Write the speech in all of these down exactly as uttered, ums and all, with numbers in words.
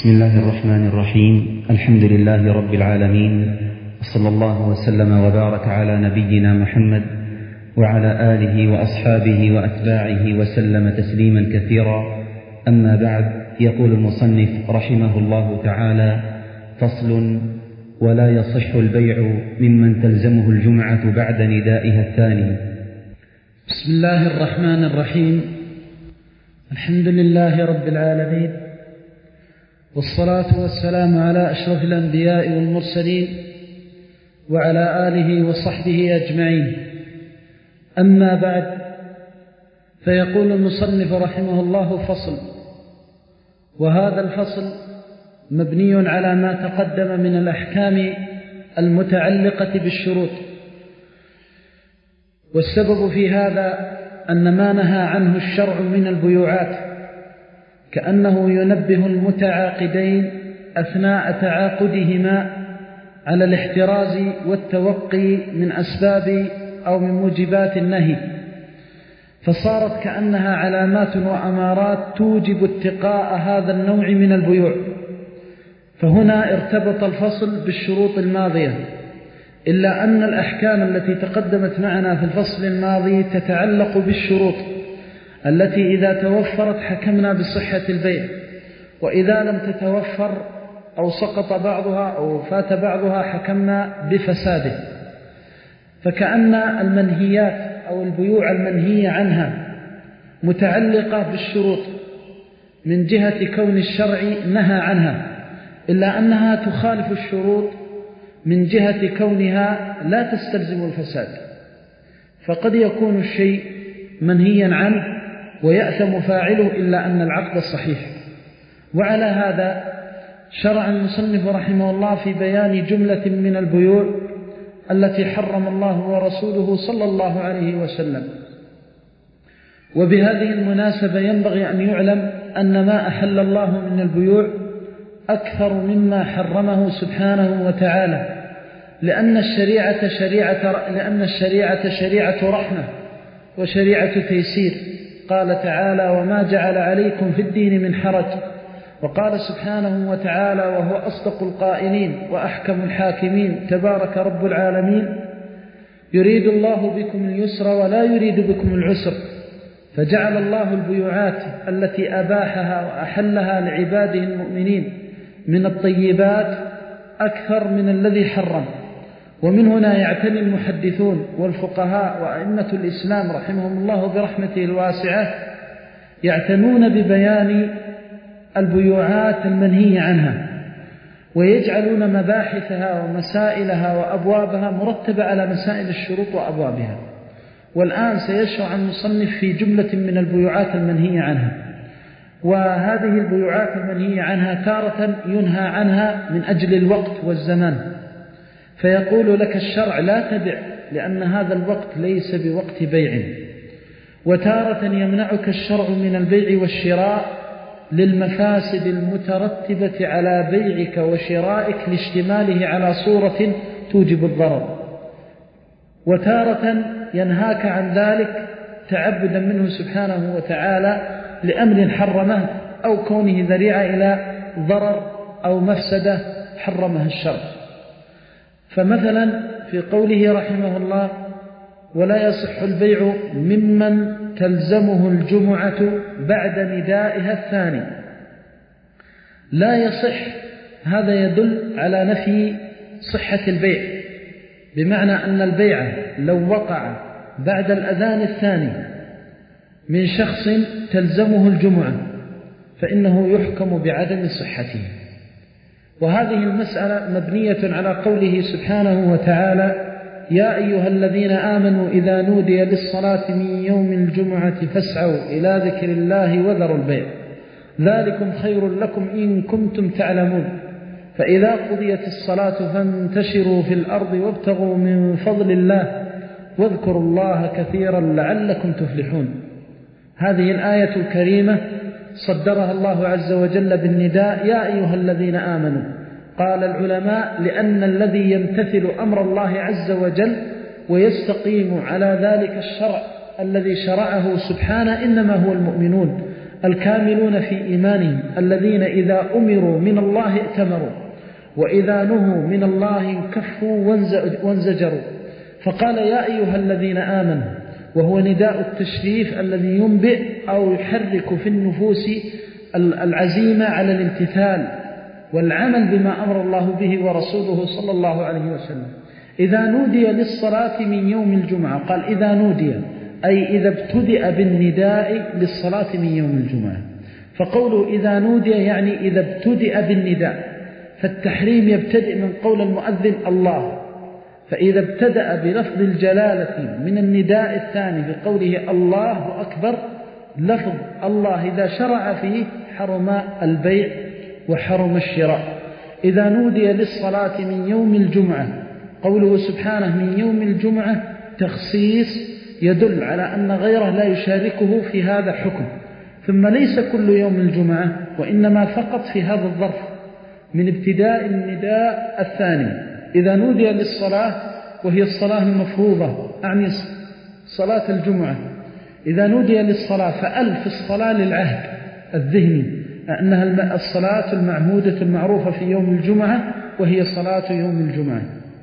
بسم الله الرحمن الرحيم. الحمد لله رب العالمين، وصلى الله وسلم وبارك على نبينا محمد وعلى آله وأصحابه وأتباعه وسلم تسليما كثيرا. أما بعد، يقول المصنف رحمه الله تعالى: فصل: ولا يصح البيع ممن تلزمه الجمعة بعد ندائها الثاني. بسم الله الرحمن الرحيم. الحمد لله رب العالمين، والصلاة والسلام على أشرف الأنبياء والمرسلين وعلى آله وصحبه أجمعين. أما بعد، فيقول المصنف رحمه الله: فصل. وهذا الفصل مبني على ما تقدم من الأحكام المتعلقة بالشروط، والسبب في هذا أن ما نهى عنه الشرع من البيوعات كأنه ينبه المتعاقدين أثناء تعاقدهما على الاحتراز والتوقي من أسباب أو من موجبات النهي، فصارت كأنها علامات وأمارات توجب اتقاء هذا النوع من البيوع. فهنا ارتبط الفصل بالشروط الماضية، إلا أن الأحكام التي تقدمت معنا في الفصل الماضي تتعلق بالشروط التي إذا توفرت حكمنا بصحة البيع، وإذا لم تتوفر أو سقط بعضها أو فات بعضها حكمنا بفساده. فكأن المنهيات أو البيوع المنهية عنها متعلقة بالشروط من جهة كون الشرع نهى عنها، إلا أنها تخالف الشروط من جهة كونها لا تستلزم الفساد. فقد يكون الشيء منهيا عنه ويأثم فاعله إلا أن العقد صحيح. وعلى هذا شرع المصنف رحمه الله في بيان جملة من البيوع التي حرم الله ورسوله صلى الله عليه وسلم. وبهذه المناسبة ينبغي أن يعلم أن ما أحل الله من البيوع أكثر مما حرمه سبحانه وتعالى، لأن الشريعة شريعة لأن الشريعة شريعة رحمة وشريعة تيسير. قال تعالى: وما جعل عليكم في الدين من حرج. وقال سبحانه وتعالى وهو أصدق القائلين وأحكم الحاكمين: تبارك رب العالمين، يريد الله بكم اليسر ولا يريد بكم العسر. فجعل الله البيوعات التي أباحها وأحلها لعباده المؤمنين من الطيبات أكثر من الذي حرم. ومن هنا يعتني المحدثون والفقهاء وأئمة الإسلام رحمهم الله برحمته الواسعة يعتنون ببيان البيوعات المنهي عنها، ويجعلون مباحثها ومسائلها وأبوابها مرتبة على مسائل الشروط وأبوابها. والآن سيشرع المصنف في جملة من البيوعات المنهي عنها. وهذه البيوعات المنهي عنها تارة ينهى عنها من أجل الوقت والزمان، فيقول لك الشرع لا تبع لأن هذا الوقت ليس بوقت بيع. وتارة يمنعك الشرع من البيع والشراء للمفاسد المترتبة على بيعك وشرائك لاشتماله على صورة توجب الضرر. وتارة ينهاك عن ذلك تعبدا منه سبحانه وتعالى لأمر حرمه أو كونه ذريعة إلى ضرر أو مفسدة حرمها الشرع. فمثلا في قوله رحمه الله: ولا يصح البيع ممن تلزمه الجمعة بعد ندائها الثاني. لا يصح، هذا يدل على نفي صحة البيع، بمعنى أن البيع لو وقع بعد الأذان الثاني من شخص تلزمه الجمعة فإنه يحكم بعدم صحته. وهذه المسألة مبنية على قوله سبحانه وتعالى: يا أيها الذين آمنوا إذا نودي للصلاة من يوم الجمعة فاسعوا إلى ذكر الله وذروا البيع ذلكم خير لكم إن كنتم تعلمون فإذا قضيت الصلاة فانتشروا في الأرض وابتغوا من فضل الله واذكروا الله كثيرا لعلكم تفلحون. هذه الآية الكريمة صدرها الله عز وجل بالنداء: يا أيها الذين آمنوا. قال العلماء: لأن الذي يمتثل أمر الله عز وجل ويستقيم على ذلك الشرع الذي شرعه سبحانه إنما هو المؤمنون الكاملون في إيمانهم الذين إذا أمروا من الله ائتمروا وإذا نهوا من الله انكفوا وانزجروا. فقال يا أيها الذين آمنوا، وهو نداء التشريف الذي ينبئ أو يحرك في النفوس العزيمة على الامتثال والعمل بما أمر الله به ورسوله صلى الله عليه وسلم. إذا نودي للصلاة من يوم الجمعة، قال إذا نودي أي إذا ابتدأ بالنداء للصلاة من يوم الجمعة. فقوله إذا نودي يعني إذا ابتدأ بالنداء، فالتحريم يبتدئ من قول المؤذن الله، فإذا ابتدأ بلفظ الجلالة من النداء الثاني بقوله الله أكبر، لفظ الله إذا شرع فيه حرم البيع وحرم الشراء. إذا نودي للصلاة من يوم الجمعة، قوله سبحانه من يوم الجمعة تخصيص يدل على أن غيره لا يشاركه في هذا الحكم. ثم ليس كل يوم الجمعة، وإنما فقط في هذا الظرف من ابتداء النداء الثاني. إذا نودي للصلاة وهي الصلاة المفروضة، أعني صلاة الجمعة، إذا نودي للصلاة فألف الصلاة للعهد الذهني أنها الصلاة المعهودة المعروفة في يوم الجمعة وهي صلاة يوم الجمعة.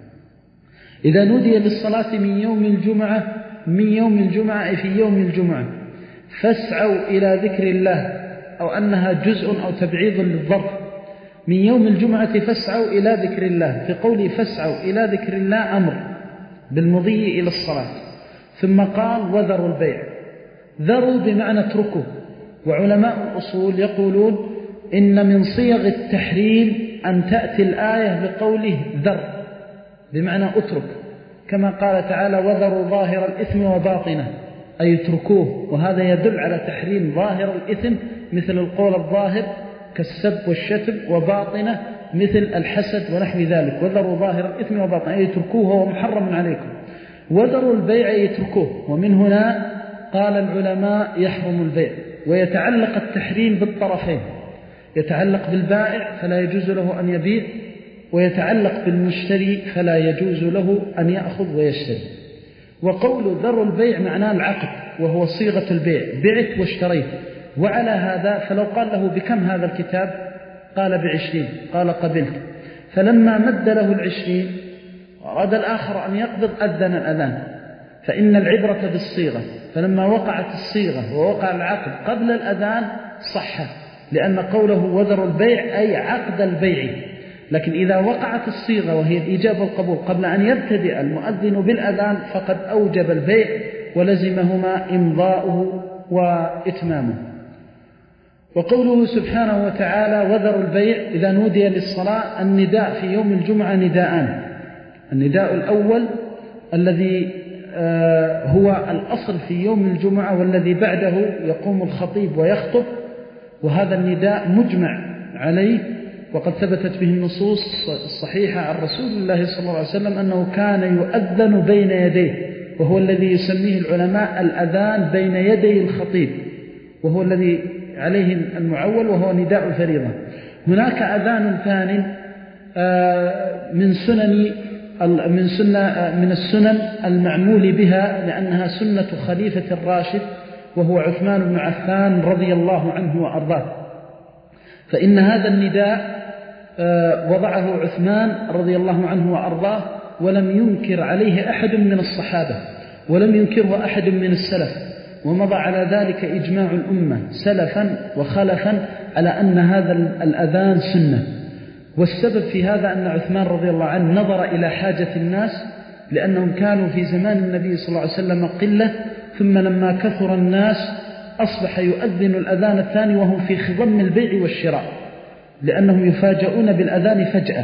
إذا نودي للصلاة من يوم الجمعة، من يوم الجمعة أي في يوم الجمعة، فاسعوا إلى ذكر الله، أو أنها جزء أو تبعيض للظرف. من يوم الجمعة فاسعوا إلى ذكر الله، في قوله فاسعوا إلى ذكر الله أمر بالمضي إلى الصلاة. ثم قال وذروا البيع، ذروا بمعنى اتركوا. وعلماء الأصول يقولون إن من صيغ التحريم أن تأتي الآية بقوله ذر بمعنى اترك، كما قال تعالى وذروا ظاهر الإثم وباطنه، أي اتركوه. وهذا يدل على تحريم ظاهر الإثم مثل القول الظاهر كالسب والشتم، وباطنه مثل الحسد ونحو ذلك. وذروا ظاهر الإثم وباطنه أي اتركوه ومحرم عليكم. وذروا البيع أي اتركوه. ومن هنا قال العلماء يحرم البيع. ويتعلق التحريم بالطرفين، يتعلق بالبائع فلا يجوز له أن يبيع، ويتعلق بالمشتري فلا يجوز له أن يأخذ ويشتري. وقول ذر البيع معناه العقد، وهو صيغة البيع، بعت واشتريت. وعلى هذا فلو قال له بكم هذا الكتاب قال بعشرين، قال قبلت، فلما مد له العشرين أراد الآخر أن يقبض أذن الأذان، فإن العبرة بالصيغة. فلما وقعت الصيغة ووقع العقد قبل الأذان صح، لأن قوله وذر البيع أي عقد البيع. لكن إذا وقعت الصيغة وهي الإجابة والقبول قبل أن يبتدئ المؤذن بالأذان فقد أوجب البيع ولزمهما إمضاؤه وإتمامه. وقوله سبحانه وتعالى وذر البيع إذا نودي للصلاة، النداء في يوم الجمعة نداءان. النداء الأول الذي هو الأصل في يوم الجمعة والذي بعده يقوم الخطيب ويخطب، وهذا النداء مجمع عليه، وقد ثبتت به النصوص الصحيحة عن رسول الله صلى الله عليه وسلم أنه كان يؤذن بين يديه، وهو الذي يسميه العلماء الأذان بين يدي الخطيب، وهو الذي عليه المعول وهو نداء الفريضة. هناك أذان ثاني من سنن من سنة من السنن المعمول بها، لأنها سنة خليفة الراشد وهو عثمان بن عفان رضي الله عنه وأرضاه. فإن هذا النداء وضعه عثمان رضي الله عنه وأرضاه، ولم ينكر عليه أحد من الصحابة، ولم ينكره أحد من السلف، ومضى على ذلك إجماع الأمة سلفا وخلفا على أن هذا الأذان سنة. والسبب في هذا أن عثمان رضي الله عنه نظر إلى حاجة الناس، لأنهم كانوا في زمان النبي صلى الله عليه وسلم قلة، ثم لما كثر الناس أصبح يؤذن الأذان الثاني وهم في خضم البيع والشراء، لأنهم يفاجؤون بالأذان فجأة.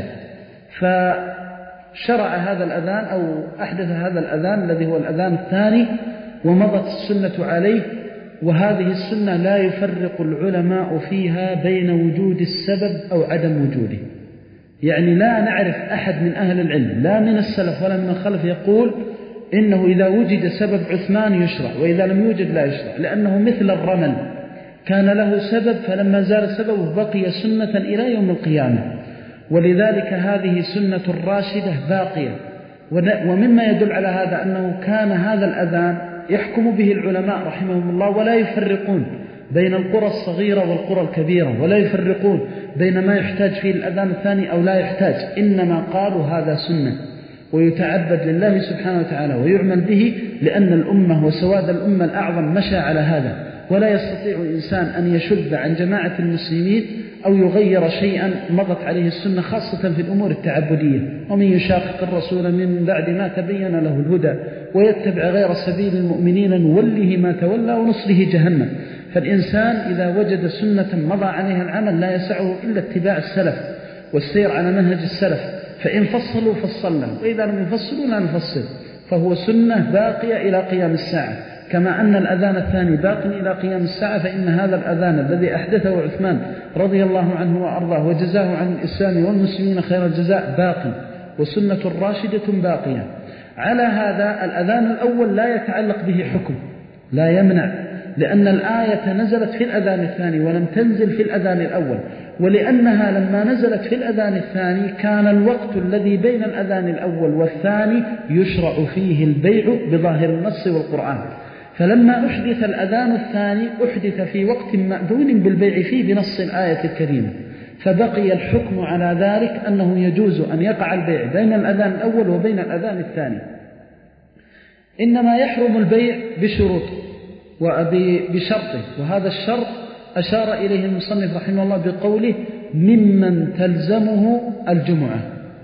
فشرع هذا الأذان أو أحدث هذا الأذان الذي هو الأذان الثاني، ومضت السنة عليه. وهذه السنة لا يفرق العلماء فيها بين وجود السبب أو عدم وجوده. يعني لا نعرف أحد من أهل العلم لا من السلف ولا من الخلف يقول إنه إذا وجد سبب عثمان يشرع وإذا لم يوجد لا يشرع، لأنه مثل الرمل كان له سبب، فلما زال سببه بقي سنة إلى يوم القيامة. ولذلك هذه سنة الراشدة باقية. ومما يدل على هذا أنه كان هذا الأذان يحكم به العلماء رحمهم الله ولا يفرقون بين القرى الصغيرة والقرى الكبيرة، ولا يفرقون بين ما يحتاج فيه الأذان الثاني أو لا يحتاج، إنما قالوا هذا سنة ويتعبد لله سبحانه وتعالى ويعمل به، لأن الأمة وسواد الأمة الأعظم مشى على هذا، ولا يستطيع إنسان أن يشد عن جماعة المسلمين أو يغير شيئا مضت عليه السنة، خاصة في الأمور التعبدية. ومن يشاقق الرسول من بعد ما تبين له الهدى ويتبع غير سبيل المؤمنين نوله ما تولى ونصله جهنم. فالإنسان إذا وجد سنة مضى عليها العمل لا يسعه إلا اتباع السلف والسير على منهج السلف، فإن فصلوا فصلنا، وإذا لم يفصلوا لا نفصل، فهو سنة باقية إلى قيام الساعة. كما أن الأذان الثاني باق إلى قيام الساعة، فإن هذا الأذان الذي أحدثه عثمان رضي الله عنه وأرضاه وجزاه عن الإسلام والمسلمين خير الجزاء باق، وسنة راشدة باقية. على هذا الأذان الأول لا يتعلق به حكم، لا يمنع، لأن الآية نزلت في الأذان الثاني ولم تنزل في الأذان الأول، ولأنها لما نزلت في الأذان الثاني كان الوقت الذي بين الأذان الأول والثاني يشرع فيه البيع بظاهر النص والقرآن، فلما أحدث الأذان الثاني أحدث في وقت مأذون بالبيع فيه بنص الآية الكريمة، فبقي الحكم على ذلك أنه يجوز أن يقع البيع بين الأذان الأول وبين الأذان الثاني. إنما يحرم البيع بشروط وبشرطه، وهذا الشرط أشار إليه المصنف رحمه الله بقوله ممن تلزمه الجمعة.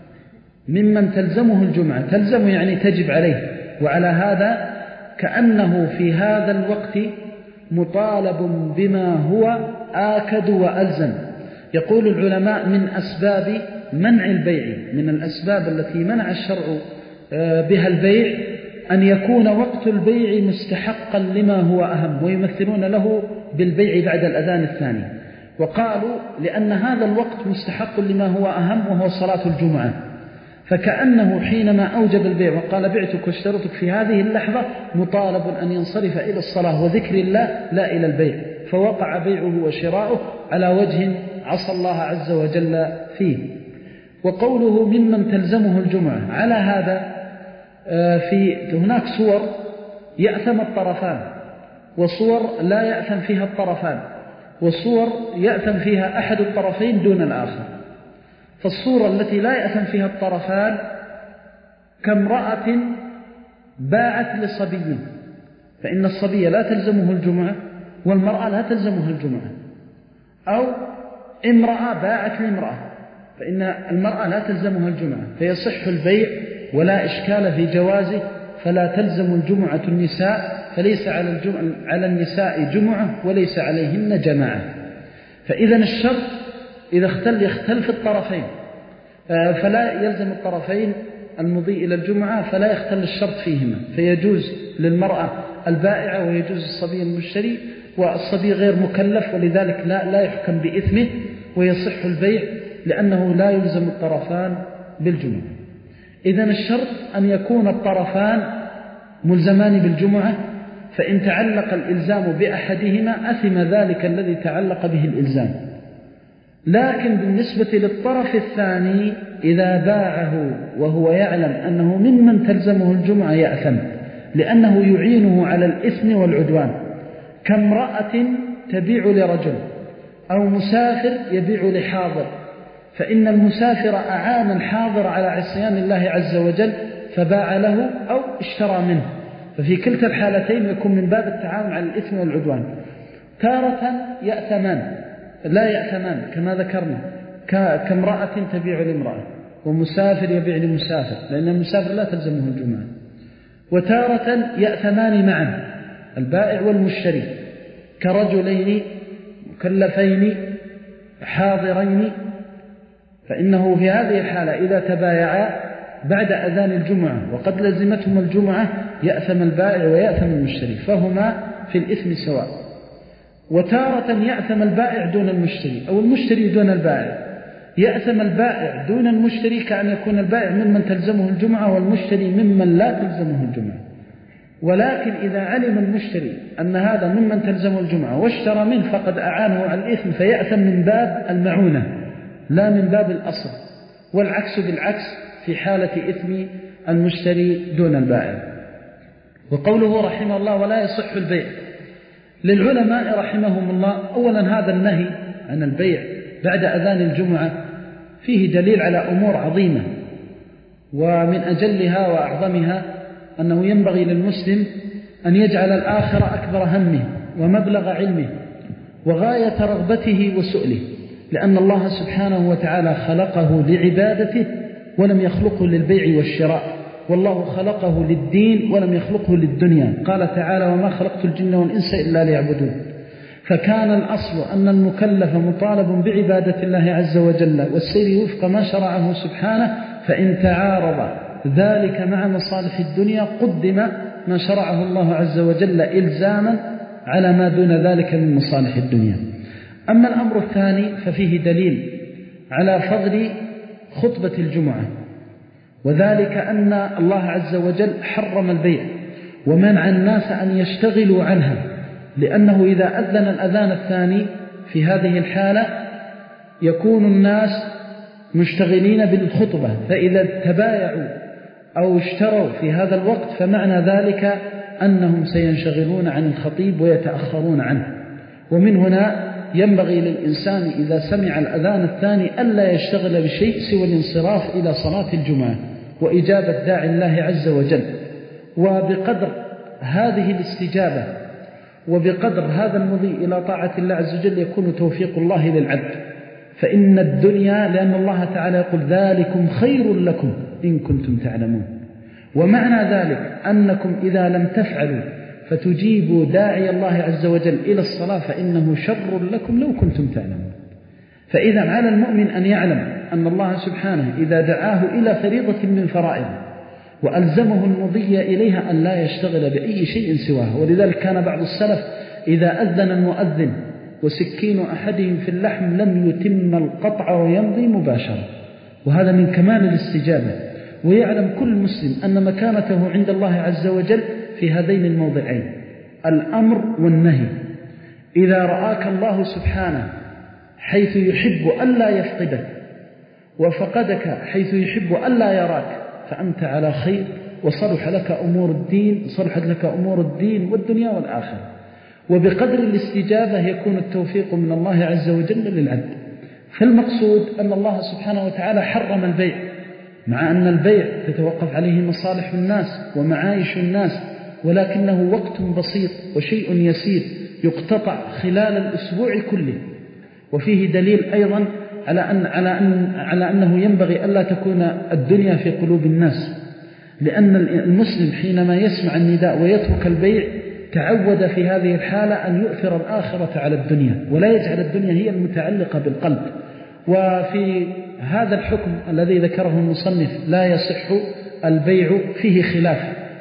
ممن تلزمه الجمعة، تلزم يعني تجب عليه، وعلى هذا كأنه في هذا الوقت مطالب بما هو آكد وألزم. يقول العلماء من أسباب منع البيع، من الأسباب التي منع الشرع بها البيع أن يكون وقت البيع مستحقا لما هو أهم، ويمثلون له بالبيع بعد الأذان الثاني، وقالوا لأن هذا الوقت مستحق لما هو أهم وهو صلاة الجمعة، فكأنه حينما أوجب البيع وقال بعتك واشترطك في هذه اللحظة مطالب أن ينصرف إلى الصلاة وذكر الله لا إلى البيع، فوقع بيعه وشراؤه على وجه عصى الله عز وجل فيه. وقوله ممن تلزمه الجمعة، على هذا في هناك صور يأثم الطرفان، وصور لا يأثم فيها الطرفان، وصور يأثم فيها أحد الطرفين دون الآخر. فالصورة التي لا يأثم فيها الطرفان كامرأة باعت لصبي، فإن الصبي لا تلزمه الجمعة والمرأة لا تلزمها الجمعة، أو امرأة باعت لامرأة فإن المرأة لا تلزمها الجمعة، فيصح البيع ولا إشكال في جوازه، فلا تلزم الجمعة النساء، فليس على, الجمعة على النساء جمعة وليس عليهن جماعة. فإذا الشرط إذا اختل يختلف الطرفين، فلا يلزم الطرفين المضي إلى الجمعة فلا يختل الشرط فيهما، فيجوز للمرأة البائعة ويجوز الصبي المشتري، والصبي غير مكلف ولذلك لا, لا يحكم بإثمه ويصح البيع لأنه لا يلزم الطرفان بالجمعة. إذن الشرط أن يكون الطرفان ملزمان بالجمعة، فإن تعلق الإلزام بأحدهما أثم ذلك الذي تعلق به الإلزام. لكن بالنسبة للطرف الثاني إذا باعه وهو يعلم أنه ممن تلزمه الجمعة يأثم، لأنه يعينه على الإثم والعدوان، كامرأة تبيع لرجل أو مسافر يبيع لحاضر، فإن المسافر أعان الحاضر على عصيان الله عز وجل فباع له أو اشترى منه، ففي كلتا الحالتين يكون من باب التعاون على الإثم والعدوان. تارة يأثمان لا يأثمان كما ذكرنا، كامرأة تبيع لامرأة ومسافر يبيع لمسافر، لأن المسافر لا تلزمه الجمعة. وتارة يأثمان معا البائع والمشتري، كرجلين مكلفين حاضرين، فإنه في هذه الحالة إذا تبايعا بعد أذان الجمعة وقد لزمتهم الجمعة يأثم البائع ويأثم المشتري، فهما في الإثم سواء. وتارة يأثم البائع دون المشتري أو المشتري دون البائع، يأثم البائع دون المشتري كأن يكون البائع ممن تلزمه الجمعة والمشتري ممن لا تلزمه الجمعة. ولكن إذا علم المشتري أن هذا ممن تلزمه الجمعة واشترى منه فقد أعانه على الإثم، فيأثم من باب المعونة لا من باب الأصل، والعكس بالعكس في حالة إثم المشتري دون البائع. وقوله رحمه الله ولا يصح البيع، للعلماء رحمهم الله أولا هذا النهي عن البيع بعد أذان الجمعة فيه دليل على أمور عظيمة، ومن أجلها وأعظمها أنه ينبغي للمسلم أن يجعل الآخرة أكبر همه ومبلغ علمه وغاية رغبته وسؤله، لأن الله سبحانه وتعالى خلقه لعبادته ولم يخلقه للبيع والشراء، والله خلقه للدين ولم يخلقه للدنيا. قال تعالى: وما خلقت الجن والإنس إلا ليعبدون. فكان الأصل أن المكلف مطالب بعبادة الله عز وجل والسير وفق ما شرعه سبحانه، فإن تعارض ذلك مع مصالح الدنيا قدم ما شرعه الله عز وجل إلزاما على ما دون ذلك من مصالح الدنيا. أما الأمر الثاني ففيه دليل على فضل خطبة الجمعة، وذلك أن الله عز وجل حرم البيع ومنع الناس أن يشتغلوا عنها، لأنه إذا أذن الأذان الثاني في هذه الحالة يكون الناس مشتغلين بالخطبة، فإذا تبايعوا أو اشتروا في هذا الوقت فمعنى ذلك أنهم سينشغلون عن الخطيب ويتأخرون عنه. ومن هنا ينبغي للإنسان إذا سمع الأذان الثاني ألا يشتغل بشيء سوى الانصراف إلى صلاة الجمعة وإجابة داعي الله عز وجل. وبقدر هذه الاستجابة وبقدر هذا المضي إلى طاعة الله عز وجل يكون توفيق الله للعبد. فإن الدنيا، لأن الله تعالى يقول: ذلكم خير لكم إن كنتم تعلمون. ومعنى ذلك أنكم إذا لم تفعلوا فتجيبوا داعي الله عز وجل إلى الصلاة فإنه شر لكم لو كنتم تعلمون. فإذا على المؤمن أن يعلم أن الله سبحانه إذا دعاه إلى فريضة من فرائض وألزمه المضي إليها أن لا يشتغل بأي شيء سواه. ولذلك كان بعض السلف إذا أذن المؤذن وسكين أحدهم في اللحم لم يتم القطع ويمضي مباشرة، وهذا من كمال الاستجابة. ويعلم كل مسلم أن مكانته عند الله عز وجل في هذين الموضعين، الأمر والنهي. إذا رآك الله سبحانه حيث يحب ألا يفقدك وفقدك حيث يحب ألا يراك فأنت على خير، وصلح لك أمور الدين صلحت لك أمور الدين والدنيا والآخرة. وبقدر الاستجابة يكون التوفيق من الله عز وجل للعبد. فالمقصود أن الله سبحانه وتعالى حرم البيع، مع أن البيع تتوقف عليه مصالح الناس ومعايش الناس، ولكنه وقت بسيط وشيء يسير يقتطع خلال الأسبوع كله. وفيه دليل أيضا على أن على أن على أنه ينبغي ألا تكون الدنيا في قلوب الناس، لأن المسلم حينما يسمع النداء ويترك البيع تعود في هذه الحالة أن يؤثر الآخرة على الدنيا ولا يجعل الدنيا هي المتعلقة بالقلب. وفي هذا الحكم الذي ذكره المصنف لا يصح البيع فيه خلاف.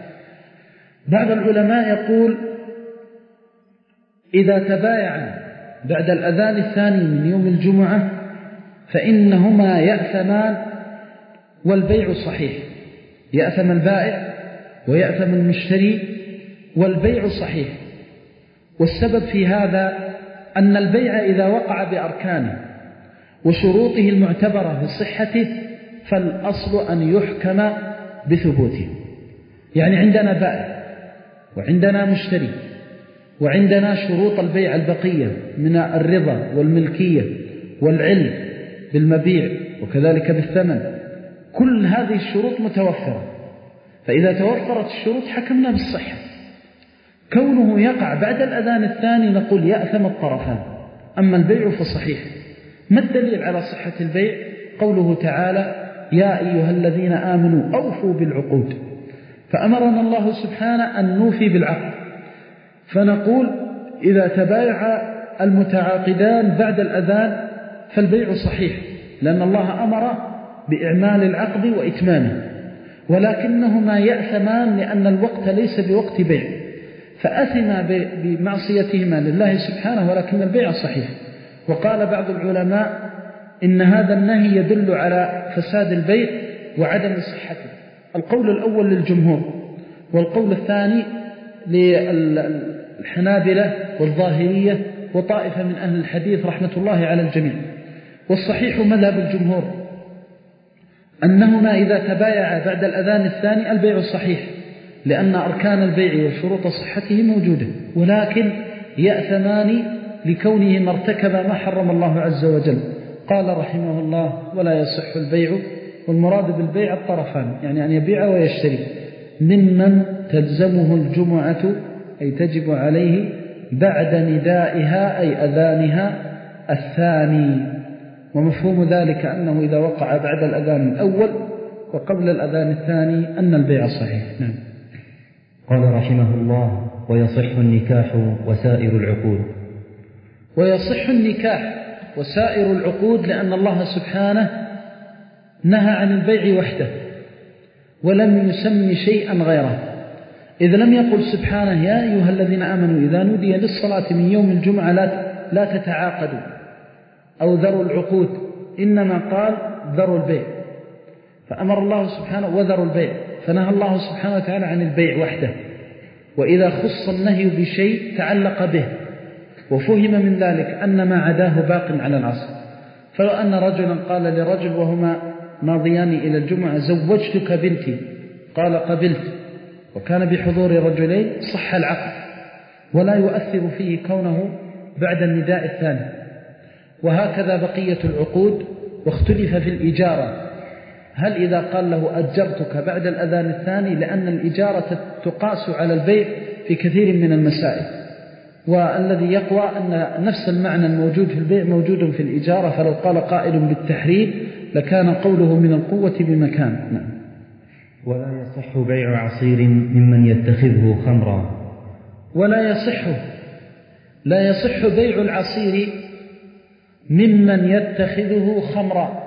بعض العلماء يقول: إذا تبايع بعد الأذان الثاني من يوم الجمعة فإنهما يأثمان والبيع صحيح، يأثم البائع ويأثم المشتري والبيع صحيح. والسبب في هذا أن البيع إذا وقع بأركانه وشروطه المعتبرة في صحته فالأصل أن يحكم بثبوته. يعني عندنا بائع وعندنا مشتري وعندنا شروط البيع البقية من الرضا والملكية والعلم بالمبيع وكذلك بالثمن، كل هذه الشروط متوفرة. فإذا توفرت الشروط حكمنا بالصحة. كونه يقع بعد الأذان الثاني نقول يأثم الطرفان، أما البيع فصحيح. ما الدليل على صحة البيع؟ قوله تعالى: يا أيها الذين آمنوا أوفوا بالعقود. فأمرنا الله سبحانه أن نوفي بالعقد، فنقول إذا تبايع المتعاقدان بعد الأذان فالبيع صحيح، لأن الله أمر بإعمال العقد وإتمامه، ولكنهما يأثمان لأن الوقت ليس بوقت بيع، فأثما بمعصيتهما لله سبحانه، ولكن البيع صحيح. وقال بعض العلماء إن هذا النهي يدل على فساد البيع وعدم صحته. القول الأول للجمهور، والقول الثاني للحنابلة والظاهرية وطائفة من أهل الحديث رحمة الله على الجميع. والصحيح مذهب الجمهور أنهما إذا تبايعا بعد الأذان الثاني البيع صحيح، لأن أركان البيع وشروط صحته موجودة، ولكن يأثمان لكونهما ارتكبا ما حرم الله عز وجل. قال رحمه الله: ولا يصح البيع، والمراد بالبيع الطرفان، يعني أن يبيع ويشتري، ممن تلزمه الجمعة أي تجب عليه بعد ندائها أي أذانها الثاني. ومفهوم ذلك أنه إذا وقع بعد الأذان الأول وقبل الأذان الثاني أن البيع صحيح. نعم. قال رحمه الله: ويصح النكاح وسائر العقود. ويصح النكاح وسائر العقود لأن الله سبحانه نهى عن البيع وحده ولم يسمي شيئا غيره، إذ لم يقل سبحانه: يا أيها الذين آمنوا إذا نودي للصلاة من يوم الجمعة لا تتعاقدوا أو ذروا العقود، إنما قال ذروا البيع، فأمر الله سبحانه وذروا البيع، فنهى الله سبحانه وتعالى عن البيع وحده. وإذا خص النهي بشيء تعلق به وفهم من ذلك أن ما عداه باق على العصر. فلو أن رجلا قال لرجل وهما ماضيان إلى الجمعة: زوجتك بنتي، قال قبلت، وكان بحضور رجلين، صح العقد ولا يؤثر فيه كونه بعد النداء الثاني. وهكذا بقية العقود. واختلف في الإجارة، هل إذا قال له أجرتك بعد الأذان الثاني، لأن الإجارة تقاس على البيع في كثير من المسائل، والذي يقوى أن نفس المعنى الموجود في البيع موجود في الإجارة، فلو قال قائل بالتحريم لكان قوله من القوة بمكان. نعم. ولا يصح بيع عصير ممن يتخذه خمرا. ولا يصح لا يصح بيع العصير ممن يتخذه خمرا.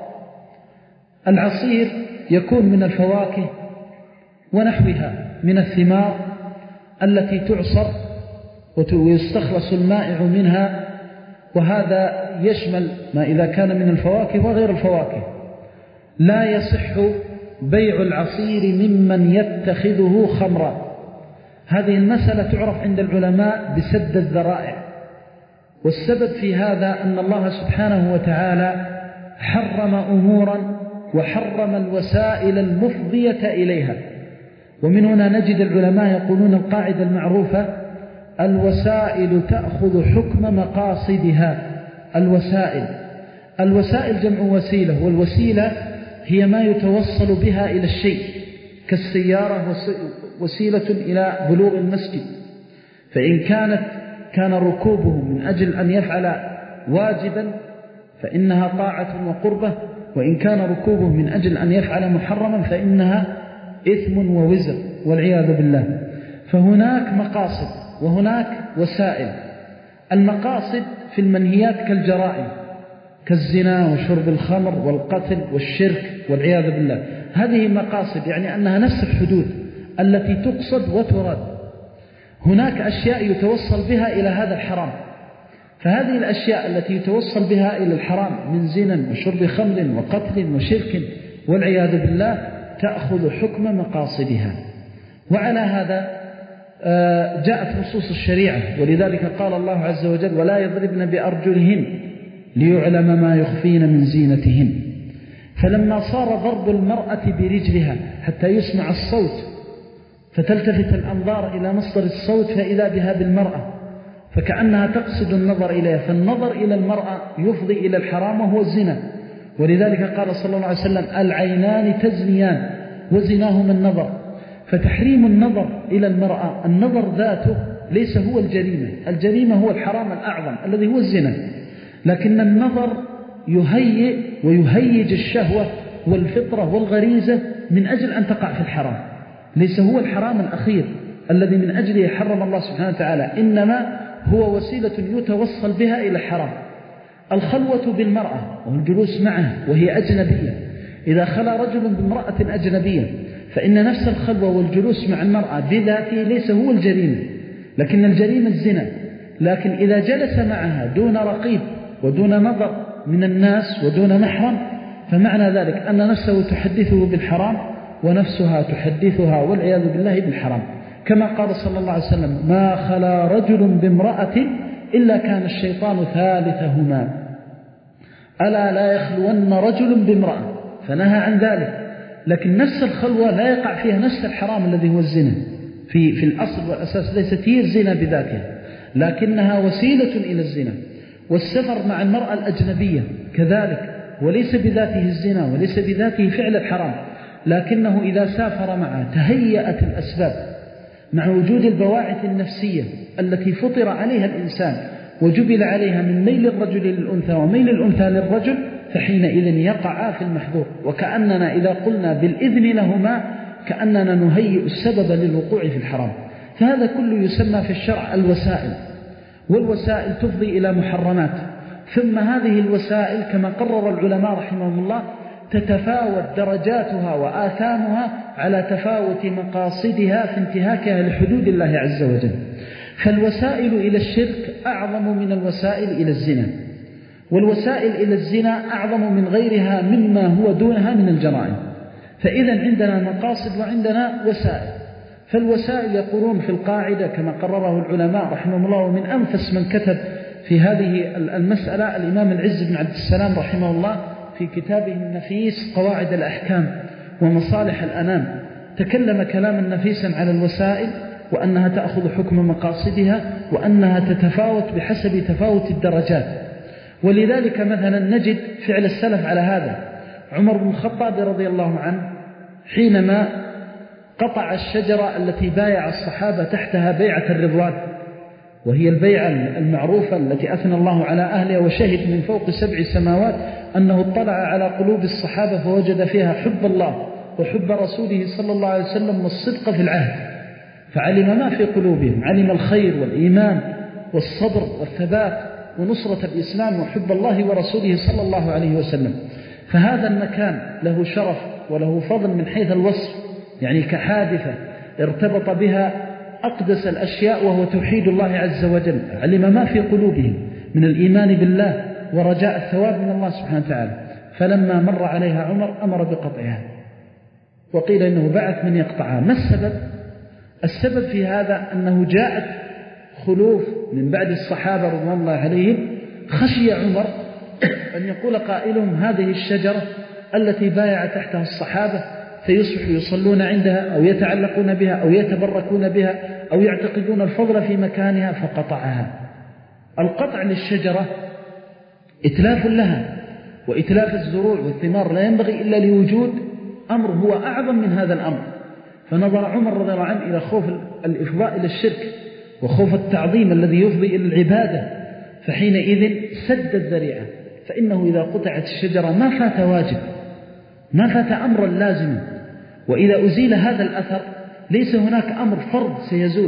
العصير يكون من الفواكه ونحوها من الثمار التي تعصر ويستخلص المائع منها، وهذا يشمل ما إذا كان من الفواكه وغير الفواكه. لا يصح بيع العصير ممن يتخذه خمرا. هذه المسألة تعرف عند العلماء بسد الذرائع، والسبب في هذا أن الله سبحانه وتعالى حرم أمورا وحرم الوسائل المفضية إليها. ومن هنا نجد العلماء يقولون القاعدة المعروفة: الوسائل تأخذ حكم مقاصدها. الوسائل الوسائل جمع وسيلة، والوسيلة هي ما يتوصل بها إلى الشيء، كالسيارة وسيلة إلى بلوغ المسجد، فإن كانت كان ركوبه من أجل أن يفعل واجبا فإنها طاعة وقربة، وإن كان ركوبه من أجل أن يفعل محرما فإنها إثم ووزر والعياذ بالله. فهناك مقاصد وهناك وسائل. المقاصد في المنهيات كالجرائم، كالزنا وشرب الخمر والقتل والشرك والعياذ بالله، هذه مقاصد، يعني أنها نفس الحدود التي تقصد وتراد. هناك أشياء يتوصل بها إلى هذا الحرام، فهذه الأشياء التي يتوصل بها إلى الحرام من زنا وشرب خمر وقتل وشرك والعياذ بالله تأخذ حكم مقاصدها. وعلى هذا جاءت نصوص الشريعة، ولذلك قال الله عز وجل: ولا يضربن بأرجلهن ليعلم ما يخفين من زينتهن. فلما صار ضرب المرأة برجلها حتى يسمع الصوت فتلتفت الأنظار إلى مصدر الصوت فإذا بها بالمرأة، فكأنها تقصد النظر إليها، فالنظر إلى المرأة يفضي إلى الحرام وهو الزنا. ولذلك قال صلى الله عليه وسلم: العينان تزنيان وزناهما النظر. فتحريم النظر إلى المرأة، النظر ذاته ليس هو الجريمة، الجريمة هو الحرام الأعظم الذي هو الزنا، لكن النظر يهيئ ويهيج الشهوة والفطرة والغريزة من أجل أن تقع في الحرام، ليس هو الحرام الأخير الذي من أجله حرم الله سبحانه وتعالى، إنما هو وسيلة يتوصل بها إلى الحرام. الخلوة بالمرأة والجلوس معها وهي أجنبية، إذا خلى رجل بامرأة أجنبية فإن نفس الخلوة والجلوس مع المرأة بذاته ليس هو الجريمة، لكن الجريمة الزنا. لكن إذا جلس معها دون رقيب ودون نظر من الناس ودون محرم فمعنى ذلك أن نفسه تحدثه بالحرام ونفسها تحدثها والعياذ بالله بالحرام، كما قال صلى الله عليه وسلم: ما خلا رجل بامرأة إلا كان الشيطان ثالثهما. ألا لا يخلون رجل بامرأة، فنهى عن ذلك. لكن نفس الخلوة لا يقع فيها نفس الحرام الذي هو الزنا في, في الأصل والأساس، ليست هي الزنا بذاتها، لكنها وسيلة إلى الزنا. والسفر مع المرأة الأجنبية كذلك وليس بذاته الزنا وليس بذاته فعل الحرام، لكنه إذا سافر معها تهيأت الأسباب مع وجود البواعث النفسية التي فطر عليها الإنسان وجبل عليها من ميل الرجل للأنثى وميل الأنثى للرجل، فحينئذ يقع في المحظور. وكأننا إذا قلنا بالإذن لهما كأننا نهيئ السبب للوقوع في الحرام. فهذا كله يسمى في الشرع الوسائل، والوسائل تفضي إلى محرمات. ثم هذه الوسائل كما قرر العلماء رحمهم الله تتفاوت درجاتها وآثامها على تفاوت مقاصدها في انتهاكها لحدود الله عز وجل. فالوسائل إلى الشرك أعظم من الوسائل إلى الزنا، والوسائل إلى الزنا أعظم من غيرها مما هو دونها من الجرائم. فإذا عندنا مقاصد وعندنا وسائل. فالوسائل يقولون في القاعدة كما قرره العلماء رحمهم الله، ومن أنفس من كتب في هذه المسألة الإمام العز بن عبد السلام رحمه الله في كتابه النفيس قواعد الأحكام ومصالح الأنام، تكلم كلاما نفيسا على الوسائل وأنها تأخذ حكم مقاصدها وأنها تتفاوت بحسب تفاوت الدرجات. ولذلك مثلا نجد فعل السلف على هذا. عمر بن الخطاب رضي الله عنه حينما قطع الشجرة التي بايع الصحابة تحتها بيعة الرضوان، وهي البيعة المعروفة التي أثنى الله على أهلها وشهد من فوق سبع سماوات أنه اطلع على قلوب الصحابة فوجد فيها حب الله وحب رسوله صلى الله عليه وسلم والصدق في العهد، فعلم ما في قلوبهم، علم الخير والإيمان والصبر والثبات ونصرة الإسلام وحب الله ورسوله صلى الله عليه وسلم. فهذا المكان له شرف وله فضل من حيث الوصف، يعني كحادثة ارتبط بها أقدس الأشياء وهو توحيد الله عز وجل، علم ما في قلوبهم من الإيمان بالله ورجاء الثواب من الله سبحانه وتعالى. فلما مر عليها عمر أمر بقطعها، وقيل إنه بعث من يقطعها. ما السبب؟ السبب في هذا أنه جاءت خلوف من بعد الصحابة رضوان الله عليهم، خشي عمر أن يقول قائلهم هذه الشجرة التي بايع تحتها الصحابة فيصبحوا يصلون عندها أو يتعلقون بها أو يتبركون بها أو يعتقدون الفضل في مكانها، فقطعها. القطع للشجرة إتلاف لها، وإتلاف الزروع والثمار لا ينبغي إلا لوجود أمر هو أعظم من هذا الأمر. فنظر عمر رضي الله عنه إلى خوف الإفضاء إلى الشرك وخوف التعظيم الذي يفضي إلى العبادة، فحينئذ سد الذريعة. فإنه إذا قطعت الشجرة ما فات واجب، ما فات أمرا لازما. وإذا أزيل هذا الأثر ليس هناك أمر فرض سيزول،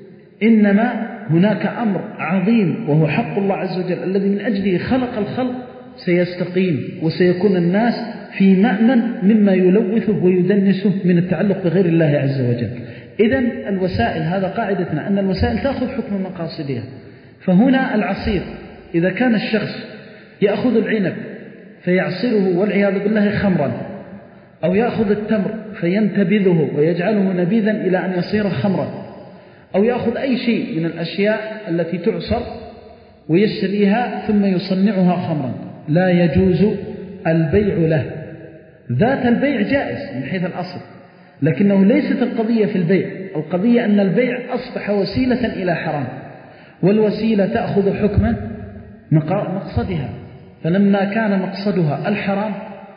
إنما هناك أمر عظيم وهو حق الله عز وجل الذي من أجله خلق الخلق سيستقيم، وسيكون الناس في مأمن مما يلوثه ويدنسه من التعلق بغير الله عز وجل. إذن الوسائل، هذا قاعدتنا أن الوسائل تأخذ حكم مقاصدها. فهنا العصير، إذا كان الشخص يأخذ العنب فيعصره والعياذ بالله خمرا، أو يأخذ التمر فينتبذه ويجعله نبيذا إلى أن يصير خمرا، أو يأخذ أي شيء من الأشياء التي تعصر ويشتريها ثم يصنعها خمرا، لا يجوز البيع له. ذات البيع جائز من حيث الأصل، لكنه ليست القضية في البيع، القضية أن البيع أصبح وسيلة إلى حرام، والوسيلة تأخذ حكما مقصدها. فلما كان مقصدها الحرام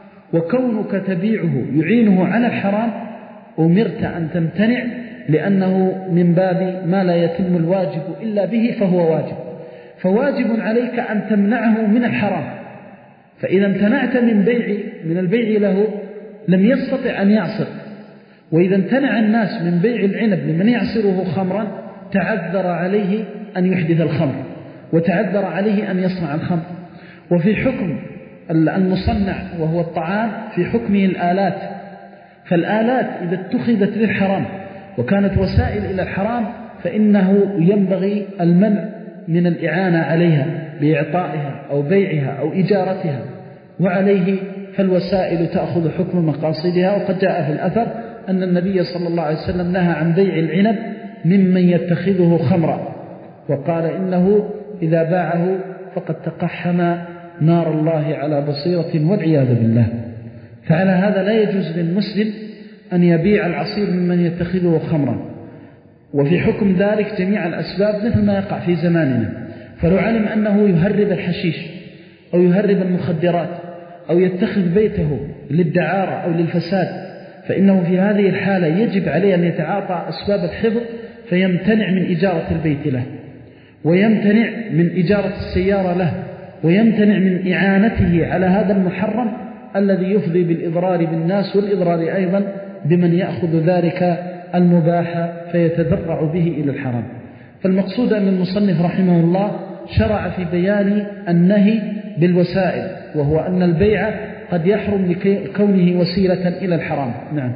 وكونك تبيعه يعينه على الحرام، أمرت أن تمتنع، لأنه من باب ما لا يتم الواجب إلا به فهو واجب، فواجب عليك أن تمنعه من الحرام. فإذا امتنعت من بيع من البيع له لم يستطع أن يعصر، وإذا امتنع الناس من بيع العنب لمن يعصره خمرا تعذر عليه أن يحدث الخمر، وتعذر عليه أن يصنع الخمر. وفي حكم المصنع وهو الطعام في حكمه الآلات، فالآلات إذا اتخذت للحرام وكانت وسائل إلى الحرام فإنه ينبغي المنع من الإعانة عليها بإعطائها أو بيعها أو إجارتها، وعليه فالوسائل تأخذ حكم مقاصدها. وقد جاء في الأثر أن النبي صلى الله عليه وسلم نهى عن بيع العنب ممن يتخذه خمرا، وقال إنه إذا باعه فقد تقحم نار الله على بصيرة والعياذ بالله. فعلى هذا لا يجوز للمسلم أن يبيع العصير ممن يتخذه خمرا. وفي حكم ذلك جميع الأسباب مثل ما يقع في زماننا. فلو علم أنه يهرب الحشيش أو يهرب المخدرات أو يتخذ بيته للدعارة أو للفساد، فإنه في هذه الحالة يجب عليه أن يتعاطى أسباب الحفظ، فيمتنع من إجارة البيت له، ويمتنع من إجارة السيارة له، ويمتنع من إعانته على هذا المحرم الذي يفضي بالإضرار بالناس والإضرار أيضا بمن يأخذ ذلك المباح فيتذرع به إلى الحرام. فالمقصود أن المصنف رحمه الله شرع في بيان النهي بالوسائل، وهو أن البيع قد يحرم لكونه وسيلة إلى الحرام. نعم.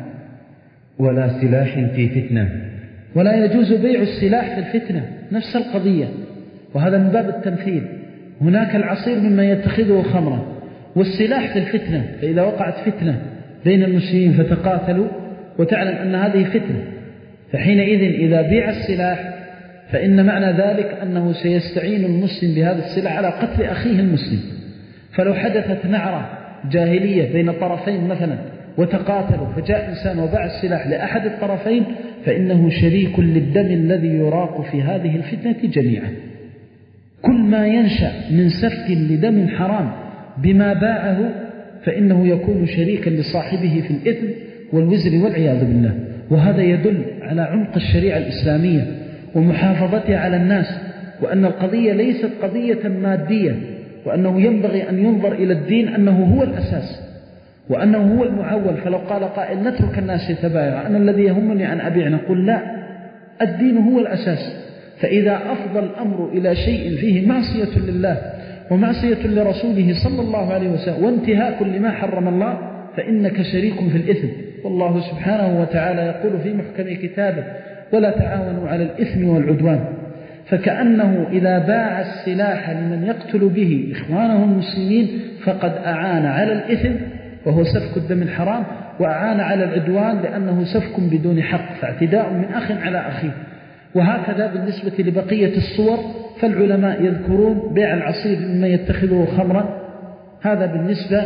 ولا سلاح في فتنة، ولا يجوز بيع السلاح في الفتنة، نفس القضية، وهذا من باب التمثيل. هناك العصير مما يتخذه خمرا، والسلاح في الفتنة، فإذا وقعت فتنة بين المسلمين فتقاتلوا وتعلم أن هذه فتنة، فحينئذ إذا بيع السلاح فإن معنى ذلك أنه سيستعين المسلم بهذا السلاح على قتل أخيه المسلم. فلو حدثت نعرة جاهلية بين طرفين مثلا وتقاتلوا، فجاء إنسان وباع السلاح لأحد الطرفين، فإنه شريك للدم الذي يراق في هذه الفتنة جميعا. كل ما ينشأ من سفك لدم حرام بما باعه فإنه يكون شريكا لصاحبه في الإثم والوزر والعياذ بالله. وهذا يدل على عمق الشريعة الإسلامية ومحافظتها على الناس، وأن القضية ليست قضية مادية، وأنه ينبغي أن ينظر إلى الدين أنه هو الأساس وأنه هو المعول. فلو قال قائل نترك الناس يتبايع، أنا الذي يهمني أن أبيع، نقول لا، الدين هو الأساس. فإذا أفضى الأمر إلى شيء فيه معصية لله ومعصية لرسوله صلى الله عليه وسلم وانتهاك لما حرم الله، فإنك شريك في الإثم. والله سبحانه وتعالى يقول في محكم كتابه: ولا تعاونوا على الإثم والعدوان. فكأنه إذا باع السلاح لمن يقتل به إخوانه المسلمين فقد أعان على الإثم وهو سفك الدم الحرام، وأعان على العدوان لأنه سفك بدون حق، فاعتداء من أخ على أخيه. وهكذا بالنسبة لبقية الصور، فالعلماء يذكرون بيع العصير مما يتخذه خمرا، هذا بالنسبة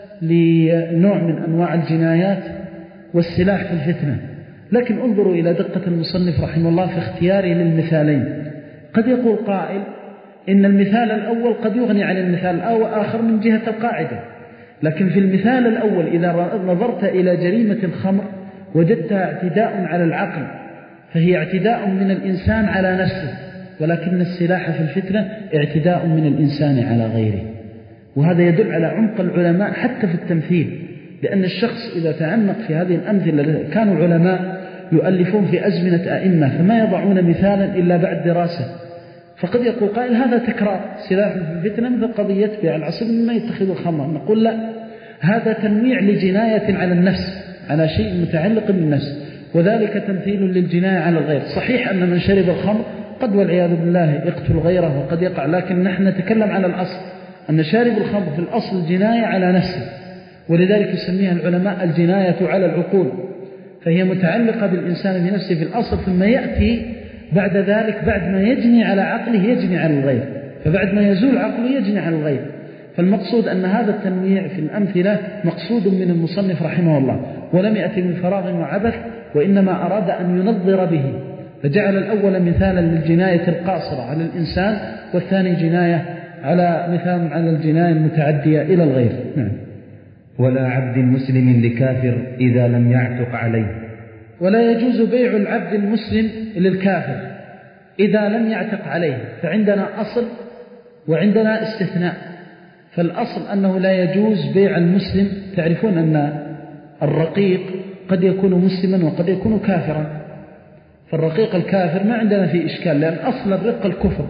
لنوع من أنواع الجنايات، والسلاح في الفتنة. لكن انظروا إلى دقة المصنف رحمه الله في اختياره للمثالين. قد يقول قائل إن المثال الأول قد يغني عن المثال الآخر من جهة القاعدة، لكن في المثال الأول إذا نظرت إلى جريمة الخمر وجدتها اعتداء على العقل، فهي اعتداء من الإنسان على نفسه، ولكن السلاح في الفتنة اعتداء من الإنسان على غيره. وهذا يدل على عمق العلماء حتى في التمثيل، لأن الشخص إذا تعمق في هذه الأمثلة، كانوا علماء يؤلفون في أزمنة أئمة فما يضعون مثالا إلا بعد دراسة. فقد يقول قائل هذا تكرار، سلاح في الفتنة مثل قضية بيع العصير مما يتخذ الخمر، نقول لا، هذا تنويع لجناية على النفس، على شيء متعلق بالنفس، وذلك تمثيل للجناية على الغير. صحيح أن من شرب الخمر قد والعياذ بالله يقتل غيره وقد يقع، لكن نحن نتكلم على الأصل، أن شارب الخمر في الأصل جناية على نفسه، ولذلك يسميها العلماء الجناية على العقول، فهي متعلقة بالإنسان بنفسه في الأصل، ثم يأتي بعد ذلك بعد ما يجني على عقله يجني على الغير، فبعد ما يزول عقله يجني على الغير. فالمقصود أن هذا التنويع في الأمثلة مقصود من المصنف رحمه الله، ولم يأتي من فراغ وعبث، وإنما أراد أن ينظر به، فجعل الأول مثالا للجناية القاصرة على الإنسان، والثاني جناية على مثال على الجناية المتعدية إلى الغير. نعم. ولا عبد مسلم لكافر إذا لم يعتق عليه، ولا يجوز بيع العبد المسلم للكافر إذا لم يعتق عليه. فعندنا أصل وعندنا استثناء. فالأصل أنه لا يجوز بيع المسلم. تعرفون أن الرقيق قد يكون مسلما وقد يكون كافرا، فالرقيق الكافر ما عندنا فيه إشكال، لأن أصل الرق الكفر،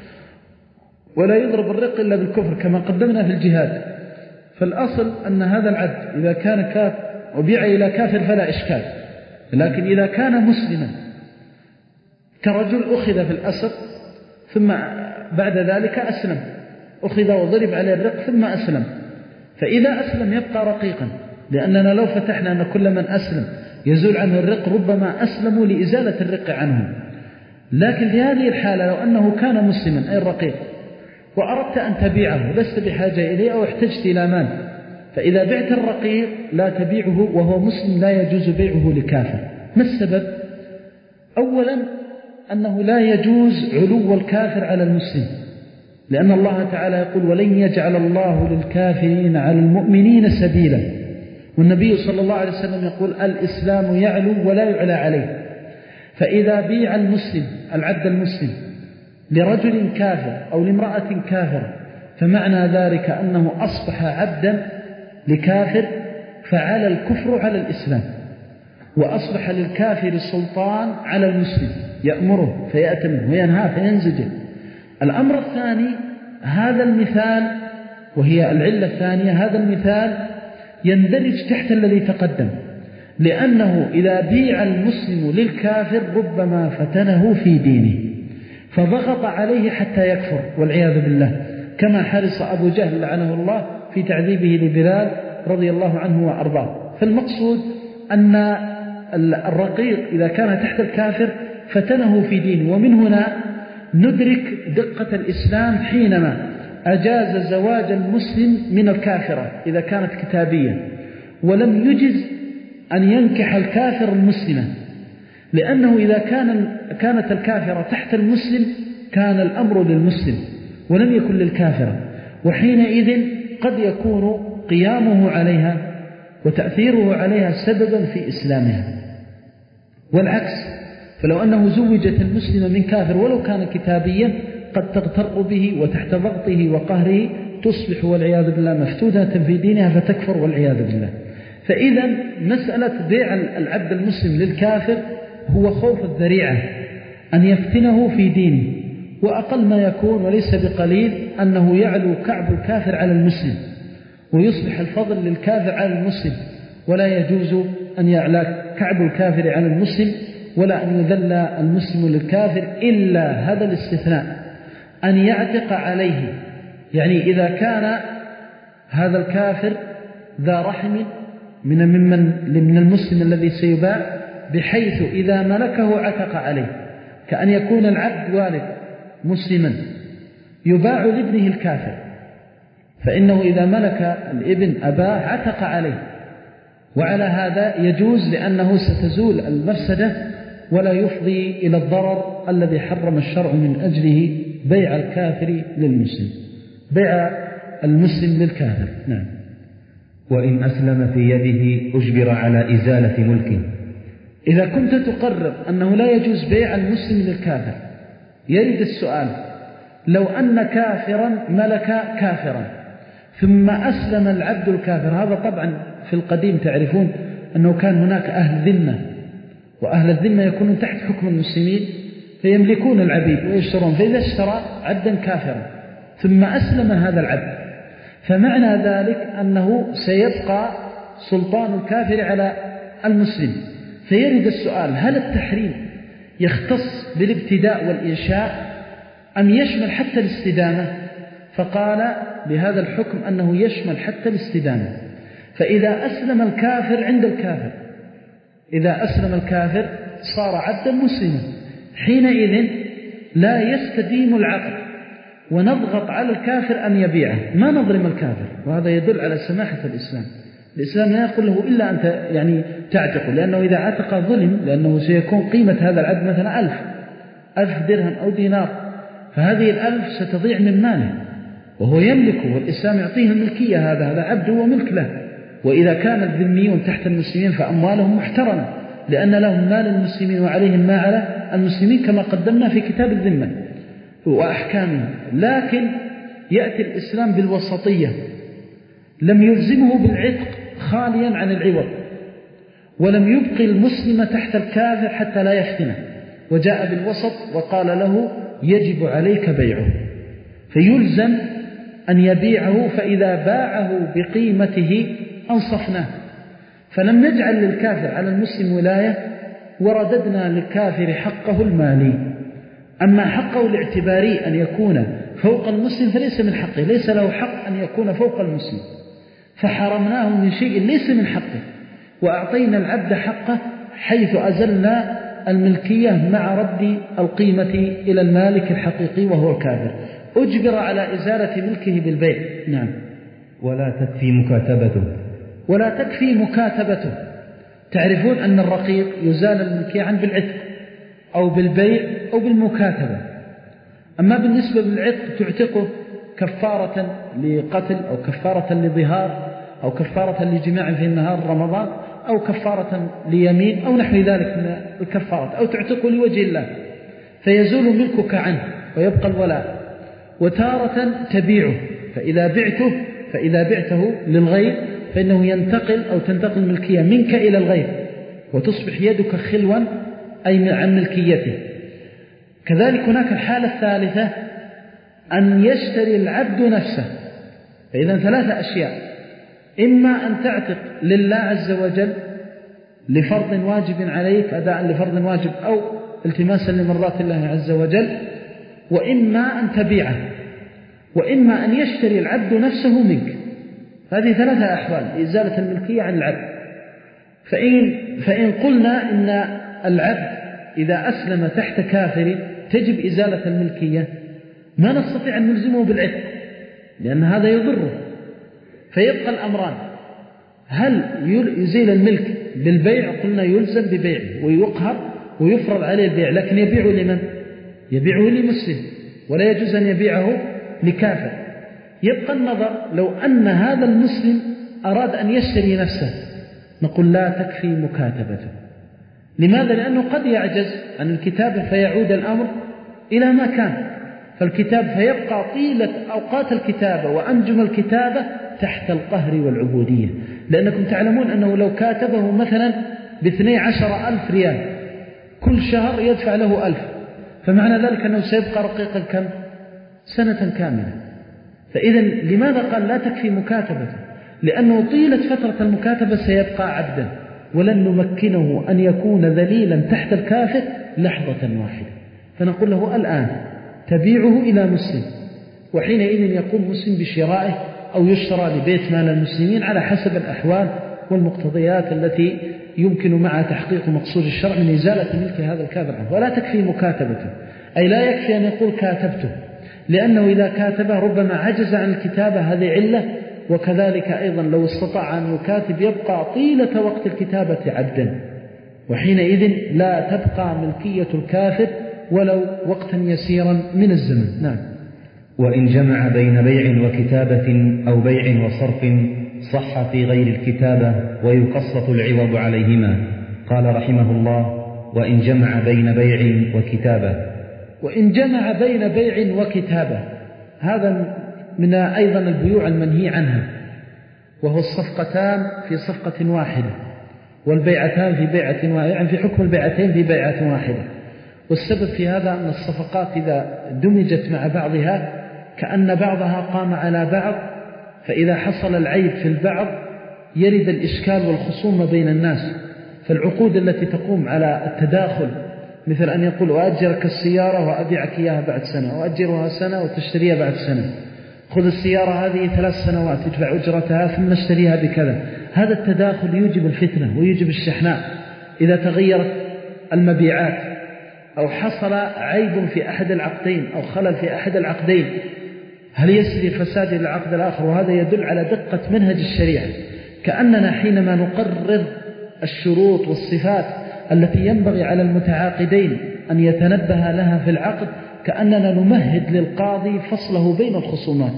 ولا يضرب الرق إلا بالكفر كما قدمنا في الجهاد. فالأصل أن هذا العبد إذا كان كافر وبيع إلى كافر فلا إشكال، لكن إذا كان مسلما كرجل أخذ في الأسر ثم بعد ذلك أسلم، أخذ وضرب عليه الرق ثم أسلم، فإذا أسلم يبقى رقيقا، لأننا لو فتحنا أن كل من أسلم يزول عنه الرق ربما أسلموا لإزالة الرق عنهم. لكن في هذه الحالة لو أنه كان مسلما أي الرقيق وأردت أن تبيعه لست بحاجة إليه أو احتجت إلى مال، فإذا بعت الرقيق لا تبيعه وهو مسلم، لا يجوز بيعه لكافر. ما السبب؟ أولا أنه لا يجوز علو الكافر على المسلم، لأن الله تعالى يقول ولن يجعل الله للكافرين على المؤمنين سبيلا، والنبي صلى الله عليه وسلم يقول الإسلام يعلو ولا يعلى عليه. فإذا بيع المسلم العبد المسلم لرجل كافر أو لامرأة كافرة فمعنى ذلك أنه أصبح عبدا لكافر، فعلى الكفر على الإسلام، وأصبح للكافر سلطان على المسلم يأمره فيأتمه وينهاه فينزجر. الأمر الثاني هذا المثال، وهي العلة الثانية، هذا المثال يندرج تحت الذي تقدم، لأنه إذا بيع المسلم للكافر ربما فتنه في دينه فضغط عليه حتى يكفر والعياذ بالله، كما حرص أبو جهل لعنه الله في تعذيبه لبلال رضي الله عنه وأرضاه. فالمقصود أن الرقيق إذا كان تحت الكافر فتنه في دينه. ومن هنا ندرك دقة الإسلام حينما أجاز زواج المسلم من الكافرة إذا كانت كتابية، ولم يجز أن ينكح الكافر المسلمة، لأنه إذا كان كانت الكافرة تحت المسلم كان الأمر للمسلم ولم يكن للكافرة، وحينئذ قد يكون قيامه عليها وتأثيره عليها سببا في إسلامها. والعكس، فلو أنه زوجت المسلمة من كافر ولو كان كتابيا قد تغتر به وتحت ضغطه وقهره تصبح والعياذ بالله مفتونة في دينها فتكفر والعياذ بالله. فإذا مسألة بيع العبد المسلم للكافر هو خوف الذريعة أن يفتنه في دينه، وأقل ما يكون وليس بقليل أنه يعلو كعب الكافر على المسلم ويصبح الفضل للكافر على المسلم، ولا يجوز أن يعلى كعب الكافر على المسلم ولا أن يذل المسلم للكافر، إلا هذا الاستثناء أن يعتق عليه. يعني إذا كان هذا الكافر ذا رحم من ممن من المسلم الذي سيباع، بحيث إذا ملكه عتق عليه، كأن يكون العبد والد مسلما يباع لابنه الكافر، فإنه إذا ملك الابن أباه عتق عليه، وعلى هذا يجوز لأنه ستزول المفسدة ولا يفضي إلى الضرر الذي حرم الشرع من أجله بيع الكافر للمسلم، بيع المسلم للكافر. نعم. وإن أسلم في يده أجبر على إزالة ملكه. إذا كنت تقرر أنه لا يجوز بيع المسلم للكافر، يرد السؤال: لو أن كافرا ملك كافرا ثم أسلم العبد الكافر، هذا طبعا في القديم تعرفون أنه كان هناك أهل ذمة، وأهل الذمة يكونون تحت حكم المسلمين فيملكون العبيد ويشترون، فإذا اشترى عبدا كافرا ثم أسلم هذا العبد، فمعنى ذلك أنه سيبقى سلطان الكافر على المسلم. فيرد السؤال: هل التحريم يختص بالابتداء والإنشاء أم يشمل حتى الاستدامة؟ فقال بهذا الحكم أنه يشمل حتى الاستدامة. فإذا أسلم الكافر عند الكافر، إذا أسلم الكافر صار عبدا مسلما، حينئذ لا يستديم العقد ونضغط على الكافر أن يبيعه، ما نظلم الكافر، وهذا يدل على سماحة الإسلام. الإسلام لا يقول له إلا أن يعني تعتقه، لأنه إذا عتق ظلم، لأنه سيكون قيمة هذا العبد مثلا ألف ألف درهم أو دينار، فهذه الألف ستضيع من ماله وهو يملكه، والإسلام يعطيه الملكية، هذا هذا عبد وملك له. وإذا كان الذميون تحت المسلمين فأموالهم محترمة، لأن لهم مال المسلمين وعليهم ما على المسلمين كما قدمنا في كتاب الذمة وأحكامه. لكن يأتي الإسلام بالوسطية، لم يلزمه بالعتق خاليا عن العوض، ولم يبقي المسلم تحت الكافر حتى لا يفتنه، وجاء بالوسط وقال له يجب عليك بيعه، فيلزم أن يبيعه، فإذا باعه بقيمته أنصفناه، فلم نجعل للكافر على المسلم ولاية، ورددنا للكافر حقه المالي. أما حقه الاعتباري أن يكون فوق المسلم فليس من حقه، ليس له حق أن يكون فوق المسلم، فحرمناه من شيء ليس من حقه، وأعطينا العبد حقه حيث أزلنا الملكية مع رد القيمة إلى المالك الحقيقي وهو الكافر. أجبر على إزالة ملكه بالبيع. نعم. ولا تكفي مكاتبته. ولا تكفي مكاتبته. تعرفون أن الرقيق يزال الملكية عنه بالعتق أو بالبيع أو بالمكاتبة. أما بالنسبة للعتق تعتقه كفارة لقتل أو كفارة لظهار أو كفارة لجماع في النهار رمضان أو كفارة ليمين أو نحو ذلك من الكفارات، أو تعتقه لوجه الله فيزول ملكك عنه ويبقى الولاء. وتارة تبيعه، فإذا بعته فإذا بعته للغير فإنه ينتقل أو تنتقل الملكية منك إلى الغير وتصبح يدك خلوا أي عن ملكيته. كذلك هناك الحالة الثالثة أن يشتري العبد نفسه. فإذا ثلاثة أشياء: إما أن تعتق لله عز وجل لفرض واجب عليك، أداء لفرض واجب أو التماسا لمرضات الله عز وجل، وإما أن تبيعه، وإما أن يشتري العبد نفسه منك. هذه ثلاثة أحوال لإزالة الملكية عن العبد. فإن, فإن قلنا إن العبد إذا أسلم تحت كافر تجب إزالة الملكية، ما نستطيع أن نلزمه بالعتق لأن هذا يضره. فيبقى الأمران: هل يزيل الملك بالبيع؟ قلنا يلزم ببيعه ويقهر ويفرض عليه البيع، لكن يبيعه لمن؟ يبيعه لمسلم، ولا يجوز أن يبيعه لكافر. يبقى النظر لو أن هذا المسلم أراد أن يشتري نفسه، نقول لا تكفي مكاتبته. لماذا؟ لأنه قد يعجز عن الكتابة فيعود الأمر إلى ما كان، فالكتاب فيبقى طيلة أوقات الكتابة وأنجم الكتابة تحت القهر والعبودية. لأنكم تعلمون أنه لو كاتبه مثلا باثني عشر ألف ريال كل شهر يدفع له ألف، فمعنى ذلك أنه سيبقى رقيقا كم؟ سنة كاملة. فإذا لماذا قال لا تكفي مكاتبته؟ لأنه طيلة فترة المكاتبة سيبقى عبدا، ولن نمكنه أن يكون ذليلا تحت الكافر لحظة واحدة. فنقول له الآن تبيعه إلى مسلم، وحينئذ يقوم مسلم بشرائه أو يشترى لبيت مال المسلمين على حسب الأحوال والمقتضيات التي يمكن معها تحقيق مقصود الشرع من إزالة ملك هذا الكافر عنه. ولا تكفي مكاتبته، أي لا يكفي أن يقول كاتبته، لأنه إذا كاتبه ربما عجز عن الكتابة، هذه علة. وكذلك أيضا لو استطاع أن يكاتب يبقى طيلة وقت الكتابة عبدا، وحينئذ لا تبقى ملكية الكافر ولو وقتا يسيرا من الزمن. نعم. وإن جمع بين بيع وكتابة أو بيع وصرف صح في غير الكتابة ويقسط العوض عليهما. قال رحمه الله: وإن جمع بين بيع وكتابة. وإن جمع بين بيع وكتابة، هذا من أيضا البيوع المنهي عنها، وهو الصفقتان في صفقة واحدة والبيعتان في بيعة واحدة، يعني في حكم البيعتين في بيعة واحدة. والسبب في هذا أن الصفقات إذا دمجت مع بعضها كأن بعضها قام على بعض، فإذا حصل العيب في البعض يرد الإشكال والخصومة بين الناس. فالعقود التي تقوم على التداخل، مثل أن يقول أؤجرك السيارة وأبيعك إياها بعد سنة، وأجرها سنة وتشتريها بعد سنة، خذ السيارة هذه ثلاث سنوات ادفع أجرتها ثم اشتريها بكذا. هذا التداخل يوجب الفتنة ويوجب الشحناء. إذا تغيرت المبيعات أو حصل عيب في أحد العقدين أو خلل في أحد العقدين، هل يسري فساد العقد الآخر؟ وهذا يدل على دقة منهج الشريعة. كأننا حينما نقرر الشروط والصفات التي ينبغي على المتعاقدين أن يتنبه لها في العقد، كأننا نمهد للقاضي فصله بين الخصومات.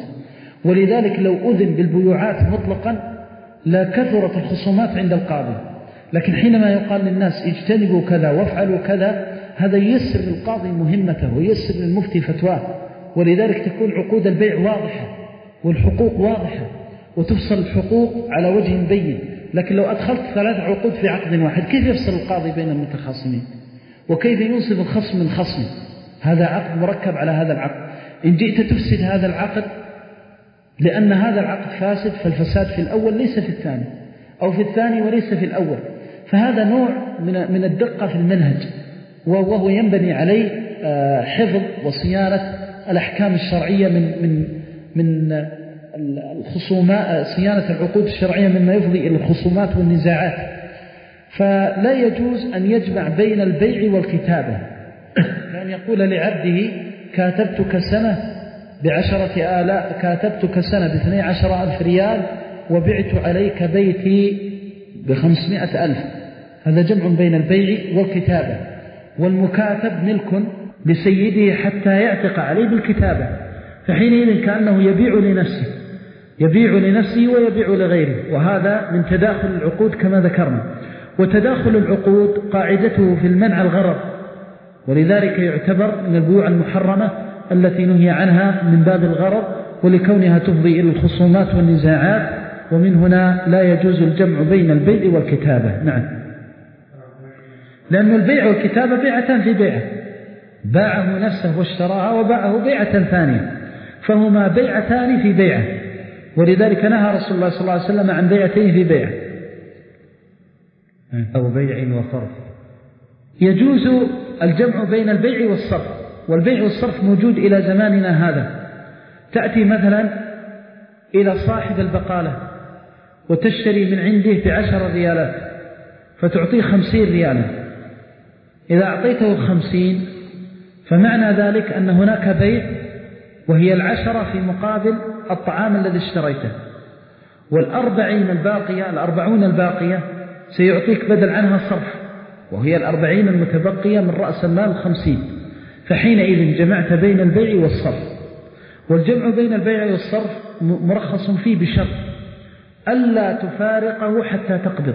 ولذلك لو أذن بالبيوعات مطلقا لا كثرت الخصومات عند القاضي، لكن حينما يقال للناس اجتنبوا كذا وافعلوا كذا، هذا ييسر للقاضي مهمته وييسر للمفتي فتواه. ولذلك تكون عقود البيع واضحة والحقوق واضحة وتفصل الحقوق على وجه بين. لكن لو أدخلت ثلاث عقود في عقد واحد، كيف يفصل القاضي بين المتخاصمين؟ وكيف ينصف الخصم من خصم؟ هذا عقد مركب على هذا العقد. إن جئت تفسد هذا العقد لأن هذا العقد فاسد، فالفساد في الأول ليس في الثاني، أو في الثاني وليس في الأول. فهذا نوع من الدقة في المنهج، وهو ينبني عليه حفظ وصيانة الأحكام الشرعية من من من الخصومات، صيانة العقود الشرعية مما يفضي إلى الخصومات والنزاعات. فلا يجوز أن يجمع بين البيع والكتابة، كان يقول لعبده كاتبتك سنة بعشرة آلاف، كاتبتك سنة باثني عشر ألف ريال وبعت عليك بيتي بخمسمائة ألف. هذا جمع بين البيع والكتابة. والمكاتب ملك لسيده حتى يعتق عليه بالكتابة، فحينئذ كأنه يبيع لنفسه يبيع لنفسه ويبيع لغيره، وهذا من تداخل العقود كما ذكرنا. وتداخل العقود قاعدته في المنع الغرر، ولذلك يعتبر من البيوع المحرمة التي نهي عنها من باب الغرر، ولكونها تفضي إلى الخصومات والنزاعات، ومن هنا لا يجوز الجمع بين البيع والكتابة. نعم، لأن البيع والكتابة بيعتان في بيعة، باعه نفسه واشتراها وباعه بيعة ثانية، فهما بيعتان في بيعة، ولذلك نهى رسول الله صلى الله عليه وسلم عن بيعتين في بيعة أو بيع وصرف. يجوز الجمع بين البيع والصرف، والبيع والصرف موجود إلى زماننا هذا. تأتي مثلا إلى صاحب البقالة وتشتري من عنده بعشر ريالات فتعطيه خمسين ريالا، إذا أعطيته الخمسين فمعنى ذلك أن هناك بيع، وهي العشرة في مقابل الطعام الذي اشتريته، والأربعين الباقية الأربعون الباقية سيعطيك بدل عنها صرف، وهي الأربعين المتبقية من رأس المال الخمسين، فحينئذ جمعت بين البيع والصرف. والجمع بين البيع والصرف مرخص فيه بشرط ألا تفارقه حتى تقبض،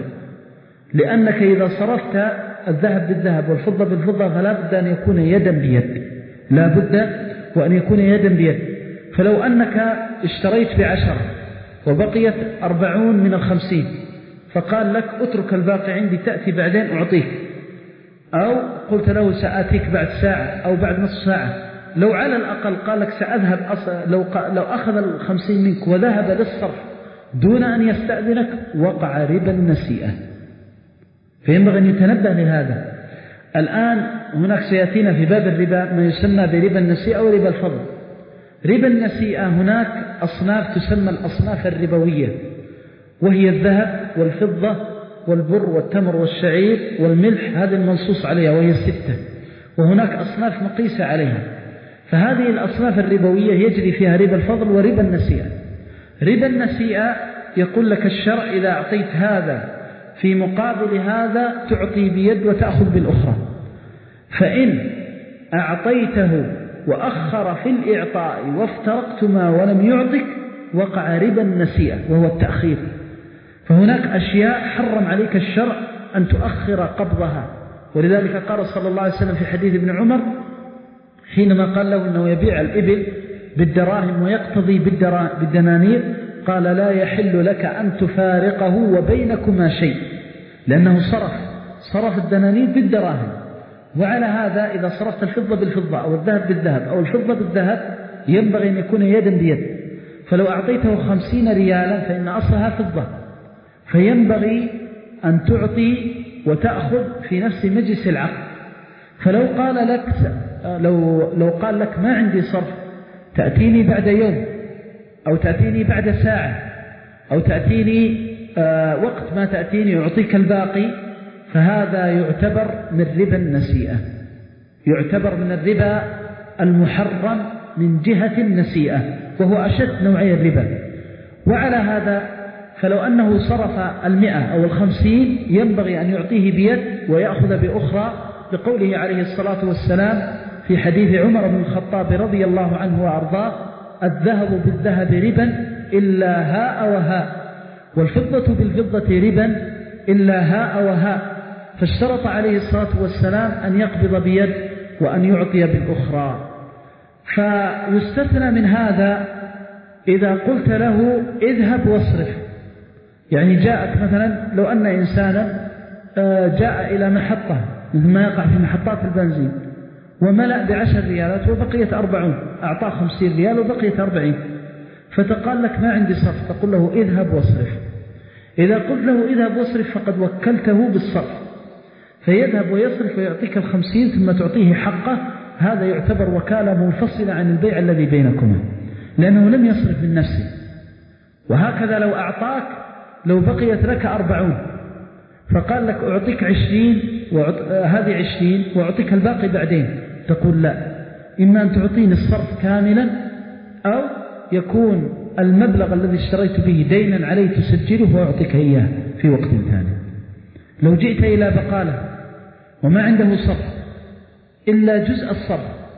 لأنك إذا صرفت الذهب بالذهب والفضة بالفضة فلا بد أن يكون يدا بيد، لا بد وأن يكون يدا بيد. فلو أنك اشتريت بعشرة وبقيت أربعون من الخمسين، فقال لك اترك الباقي عندي تأتي بعدين أعطيك، أو قلت له سآتيك بعد ساعة أو بعد نصف ساعة، لو على الأقل قال لك سأذهب لو, لو أخذ الخمسين منك وذهب للصرف دون أن يستأذنك وقع ربا النسيئة، فينبغي أن يتنبه لهذا. الآن هناك سيأتينا في باب الربا ما يسمى بربا النسيئة وربا الفضل. ربا النسيئة هناك أصناف تسمى الأصناف الربوية، وهي الذهب والفضة والبر والتمر والشعير والملح، هذه المنصوص عليها وهي الستة، وهناك أصناف مقيسة عليها. فهذه الأصناف الربوية يجري فيها ربا الفضل وربا النسيئة. ربا النسيئة يقول لك الشرع إذا أعطيت هذا في مقابل هذا تعطي بيد وتأخذ بالأخرى، فإن أعطيته وأخر في الإعطاء وافترقتما ولم يعطك وقع ربا النسيئة وهو التأخير. فهناك أشياء حرم عليك الشرع أن تؤخر قبضها، ولذلك قال صلى الله عليه وسلم في حديث ابن عمر حينما قال له أنه يبيع الإبل بالدراهم ويقتضي بالدنانير، قال لا يحل لك أن تفارقه وبينكما شيء، لأنه صرف صرف الدنانير بالدراهم، وعلى هذا إذا صرفت الفضة بالفضة أو الذهب بالذهب أو الفضة بالذهب ينبغي أن يكون يدا بيد. فلو أعطيته خمسين ريالا فإن أصلها فضة، فينبغي أن تعطي وتأخذ في نفس مجلس العقد. فلو قال لك لو لو قال لك ما عندي صرف، تأتيني بعد يوم أو تأتيني بعد ساعة أو تأتيني آه وقت ما تأتيني أعطيك الباقي، فهذا يعتبر من ربا النسيئة، يعتبر من الربا المحرم من جهة النسيئة، وهو أشد نوعي الربا. وعلى هذا فلو أنه صرف المئة أو الخمسين ينبغي أن يعطيه بيد ويأخذ بأخرى، لقوله عليه الصلاة والسلام في حديث عمر بن الخطاب رضي الله عنه وأرضاه: الذهب بالذهب ربا إلا هاء وهاء، والفضة بالفضة ربا إلا هاء وهاء. فاشترط عليه الصلاة والسلام أن يقبض بيد وأن يعطي بالأخرى. فيستثنى من هذا إذا قلت له اذهب واصرف، يعني جاءك مثلا لو أن إنسانا جاء إلى محطة مثل ما يقع في محطات البنزين وملأ بعشر ريالات وبقيت أربعون، أعطاه خمسين ريال وبقيت أربعين، فتقال لك ما عندي صرف، تقول له اذهب واصرف. إذا قلت له اذهب واصرف فقد وكلته بالصرف، فيذهب ويصرف ويعطيك الخمسين ثم تعطيه حقه، هذا يعتبر وكالة منفصلة عن البيع الذي بينكما، لأنه لم يصرف من نفسه. وهكذا لو أعطاك لو بقيت لك أربعون فقال لك أعطيك عشرين وعط... هذه عشرين وأعطيك الباقي بعدين، تقول لا، إما أن تعطيني الصرف كاملا أو يكون المبلغ الذي اشتريت به دينا عليه تسجله وأعطيك إياه في وقت ثاني. لو جئت إلى بقالة وما عنده صرف إلا جزء الصرف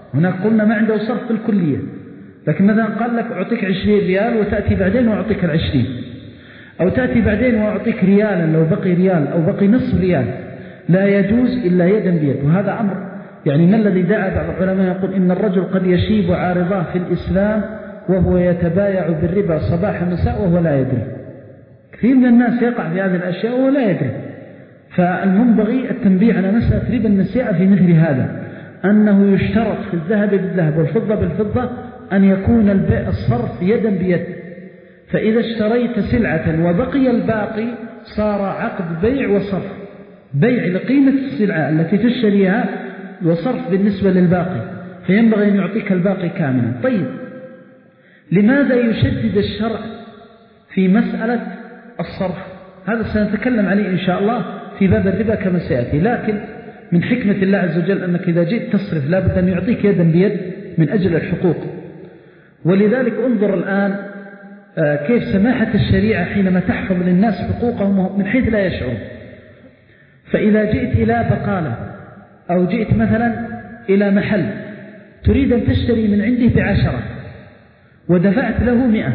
هناك قلنا ما عنده صرف بالكلية، لكن مثلا قال لك أعطيك عشرين ريال وتأتي بعدين وأعطيك العشرين، أو تأتي بعدين وأعطيك ريالا لو بقي ريال أو بقي نصف ريال، لا يجوز إلا يدا بيد. وهذا أمر يعني ما الذي دعا بعض العلماء يقول إن الرجل قد يشيب عارضاه في الإسلام وهو يتبايع بالربا صباح مساء وهو لا يدري. كثير من الناس يقع في هذه الأشياء وهو لا يدري. فالمنبغي التنبيه على مسألة ربا النسيئة في مثل هذا، أنه يشترط في الذهب بالذهب والفضة بالفضة أن يكون البيع الصرف يدا بيد. فإذا اشتريت سلعة وبقي الباقي صار عقد بيع وصرف، بيع لقيمة السلعة التي تشتريها وصرف بالنسبة للباقي، فينبغي أن يعطيك الباقي كاملا. طيب لماذا يشدد الشرع في مسألة الصرف؟ هذا سنتكلم عليه إن شاء الله في باب الربا كما سيأتي، لكن من حكمة الله عز وجل أنك إذا جئت تصرف لابد أن يعطيك يدا بيد من أجل الحقوق. ولذلك انظر الآن كيف سماحة الشريعة حينما تحفظ للناس حقوقهم من حيث لا يشعرون. فإذا جئت إلى بقالة أو جئت مثلا إلى محل تريد أن تشتري من عنده بعشرة ودفعت له مئة،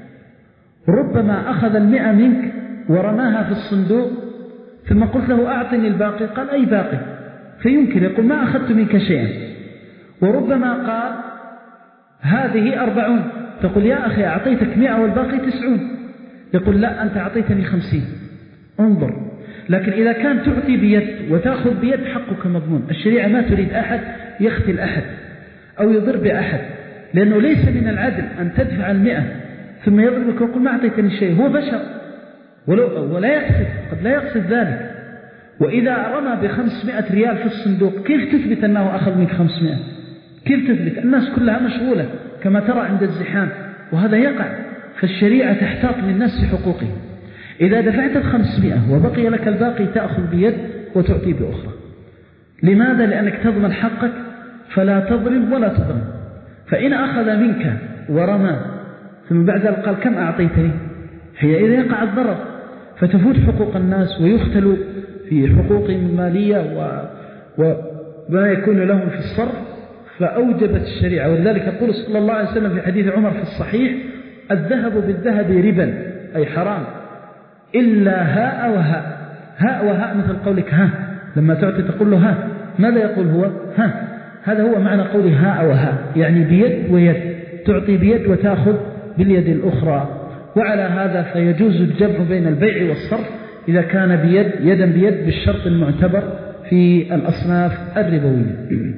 ربما أخذ المئة منك ورماها في الصندوق، ثم قلت له أعطني الباقي، قال أي باقي؟ فيمكن يقول ما أخذت منك شيئا. وربما قال هذه أربعون، تقول يا أخي أعطيتك مئة والباقي تسعون، يقول لا أنت أعطيتني خمسين. انظر، لكن إذا كان تعطي بيد وتأخذ بيد حقك مضمون. الشريعة ما تريد أحد يختل أحد أو يضر بأحد، لأنه ليس من العدل أن تدفع المئة ثم يضربك ويقول ما أعطيتني شيء. هو بشر ولا يقصد، قد لا يقصد ذلك. وإذا رمى بخمسمائة ريال في الصندوق كيف تثبت أنه أخذ منك خمسمائة؟ كيف تثبت؟ الناس كلها مشغولة كما ترى عند الزحام، وهذا يقع. فالشريعة تحتاط للناس في حقوقهم. إذا دفعت الخمسمائة وبقي لك الباقي تأخذ بيد وتعطي بأخرى. لماذا؟ لأنك تضمن حقك فلا تظلم ولا تظلم. فإن أخذ منك ورمى ثم بعد ذلك قال كم أعطيتني، هي إذا يقع الضرر فتفوت حقوق الناس ويختلوا في حقوقهم المالية وما يكون لهم في الصرف. فأوجبت الشريعة، ولذلك يقول صلى الله عليه وسلم في حديث عمر في الصحيح الذهب بالذهب ربا أي حرام إلا هاء وهاء. هاء وهاء مثل قولك ها، لما تعطي تقول له ها، ماذا يقول هو؟ ها. هذا هو معنى قوله هاء وهاء، يعني بيد ويد، تعطي بيد وتأخذ باليد الأخرى. وعلى هذا فيجوز الجمع بين البيع والصرف إذا كان بيد يدا بيد بالشرط المعتبر في الأصناف الربوية.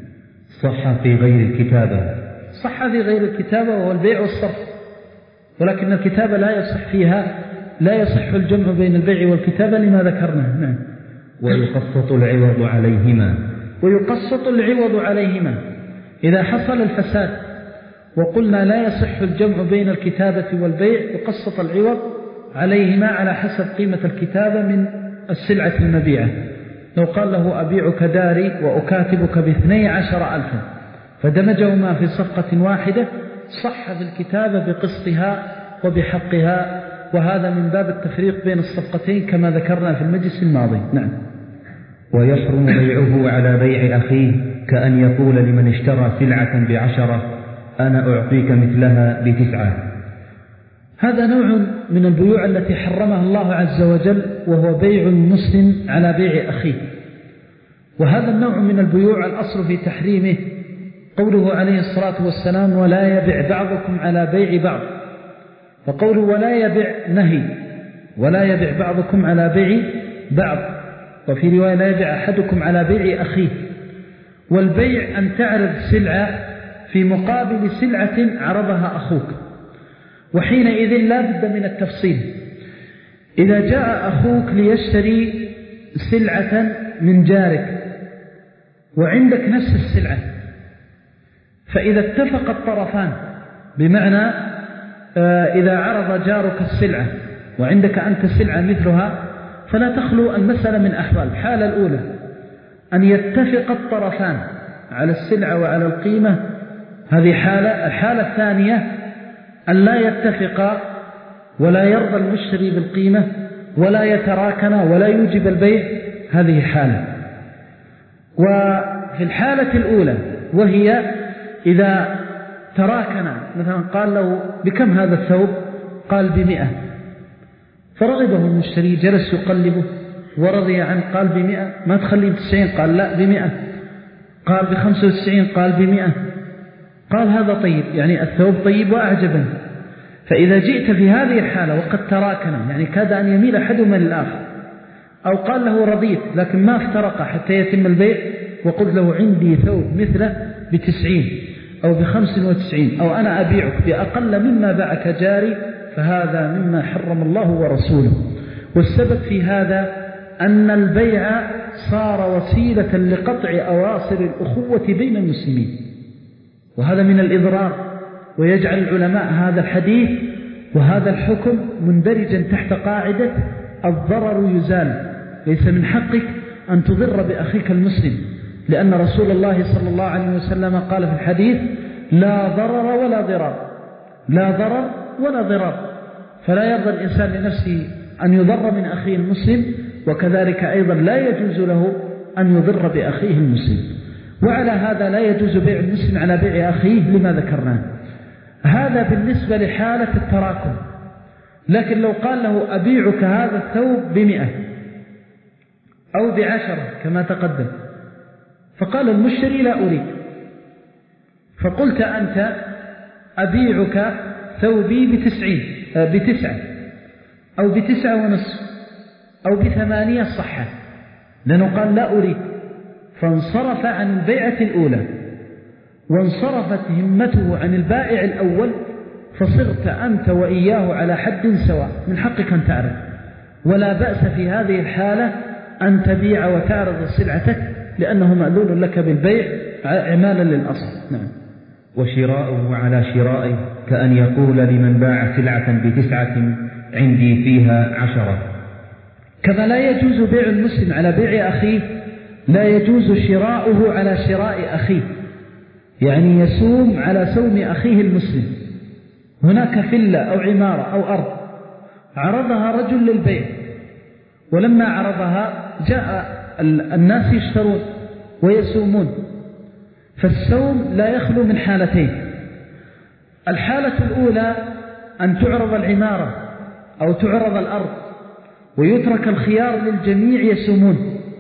صح في غير الكتابة. صح في غير الكتابة وهو البيع والصرف، ولكن الكتابة لا يصح فيها، لا يصح الجمع بين البيع والكتابة لما ذكرنا. نعم. ويقسط العوض عليهما. ويقسط العوض عليهما إذا حصل الفساد وقلنا لا يصح الجمع بين الكتابة والبيع، يقسط العوض عليهما على حسب قيمة الكتابة من السلعة المبيعة. لو قال له أبيعك داري وأكاتبك باثني عشر ألفا فدمجهما في صفقة واحدة، صح في الكتابة بقسطها وبحقها، وهذا من باب التفريق بين الصفقتين كما ذكرنا في المجلس الماضي. نعم. ويحرم بيعه على بيع أخيه، كأن يقول لمن اشترى سلعة بعشرة أنا أعطيك مثلها بتسعة. هذا نوع من البيوع التي حرمها الله عز وجل، وهو بيع المسلم على بيع أخيه. وهذا النوع من البيوع الأصل في تحريمه قوله عليه الصلاة والسلام ولا يبيع بعضكم على بيع بعض. فقوله ولا يبيع نهي، ولا يبيع بعضكم على بيع بعض، وفي رواية لا يبيع أحدكم على بيع أخيه. والبيع أن تعرض سلعة في مقابل سلعة عرضها أخوك، وحينئذ لا بد من التفصيل. إذا جاء أخوك ليشتري سلعة من جارك وعندك نفس السلعة، فإذا اتفق الطرفان، بمعنى إذا عرض جارك السلعة وعندك أنت سلعة مثلها، فلا تخلو المسألة من أحوال. الحالة الأولى أن يتفق الطرفان على السلعة وعلى القيمة، هذه حالة. الحالة الثانية أن لا يتفقا ولا يرضى المشتري بالقيمة ولا يتراكنا ولا يوجب البيع، هذه حالة. وفي الحالة الأولى وهي إذا تراكن مثلا قال له بكم هذا الثوب؟ قال بمئة، فرغبه المشتري جلس يقلبه ورضي عنه قال بمئة، ما تخليه بتسعين؟ قال لا بمئة، قال بخمسة وتسعين؟ قال بمئة، قال هذا طيب، يعني الثوب طيب وأعجبني. فإذا جئت في هذه الحالة وقد تراكن يعني كاد أن يميل أحدهما للآخر، أو قال له رضيت لكن ما افترق حتى يتم البيع، وقلت له عندي ثوب مثله بتسعين أو بخمس وتسعين، أو أنا أبيعك بأقل مما باعك جاري، فهذا مما حرم الله ورسوله. والسبب في هذا أن البيع صار وسيلة لقطع أواصر الأخوة بين المسلمين، وهذا من الإضرار. ويجعل العلماء هذا الحديث وهذا الحكم مندرجا تحت قاعدة الضرر يزال. ليس من حقك أن تضر بأخيك المسلم، لأن رسول الله صلى الله عليه وسلم قال في الحديث لا ضرر ولا ضرار، لا ضرر ولا ضرار. فلا يرضى الإنسان لنفسه أن يضر من أخيه المسلم، وكذلك أيضا لا يجوز له أن يضر بأخيه المسلم. وعلى هذا لا يجوز بيع المسلم على بيع أخيه لما ذكرناه. هذا بالنسبة لحالة التراكم. لكن لو قال له أبيعك هذا الثوب بمئة أو بعشرة كما تقدم، فقال المشتري لا أريد، فقلت أنت أبيعك ثوبي بتسعين بتسعة أو بتسعة ونصف أو بثمانية صحة، لأنه قال لا أريد، فانصرف عن البيعة الأولى وانصرفت همته عن البائع الأول، فصرت أنت وإياه على حد سواء، من حقك أن تعرض، ولا بأس في هذه الحالة أن تبيع وتعرض سلعتك، لأنه مأذون لك بالبيع عمالا للأصل. نعم. وشراؤه على شرائه كأن يقول لمن باع سلعة بتسعة عندي فيها عشرة. كما لا يجوز بيع المسلم على بيع أخيه، لا يجوز شراؤه على شراء أخيه، يعني يسوم على سوم أخيه المسلم. هناك فلة أو عمارة أو أرض عرضها رجل للبيع، ولما عرضها جاء الناس يشترون ويسومون، فالسوم لا يخلو من حالتين. الحالة الأولى أن تعرض العمارة أو تعرض الأرض ويترك الخيار للجميع يسومون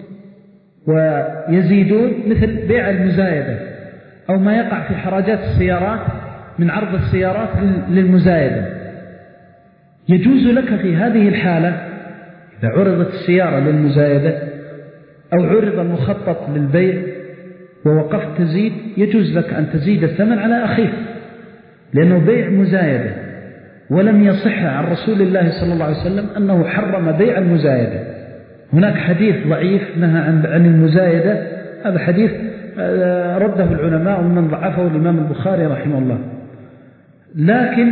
ويزيدون، مثل بيع المزايدة أو ما يقع في حراجات السيارات من عرض السيارات للمزايدة. يجوز لك في هذه الحالة إذا عرضت السيارة للمزايدة أو عرض المخطط للبيع ووقفت تزيد، يجوز لك أن تزيد الثمن على أخيك، لأنه بيع مزايدة، ولم يصح عن رسول الله صلى الله عليه وسلم أنه حرم بيع المزايدة. هناك حديث ضعيف نهى عن المزايدة، هذا حديث رده العلماء ومن ضعفه الإمام البخاري رحمه الله. لكن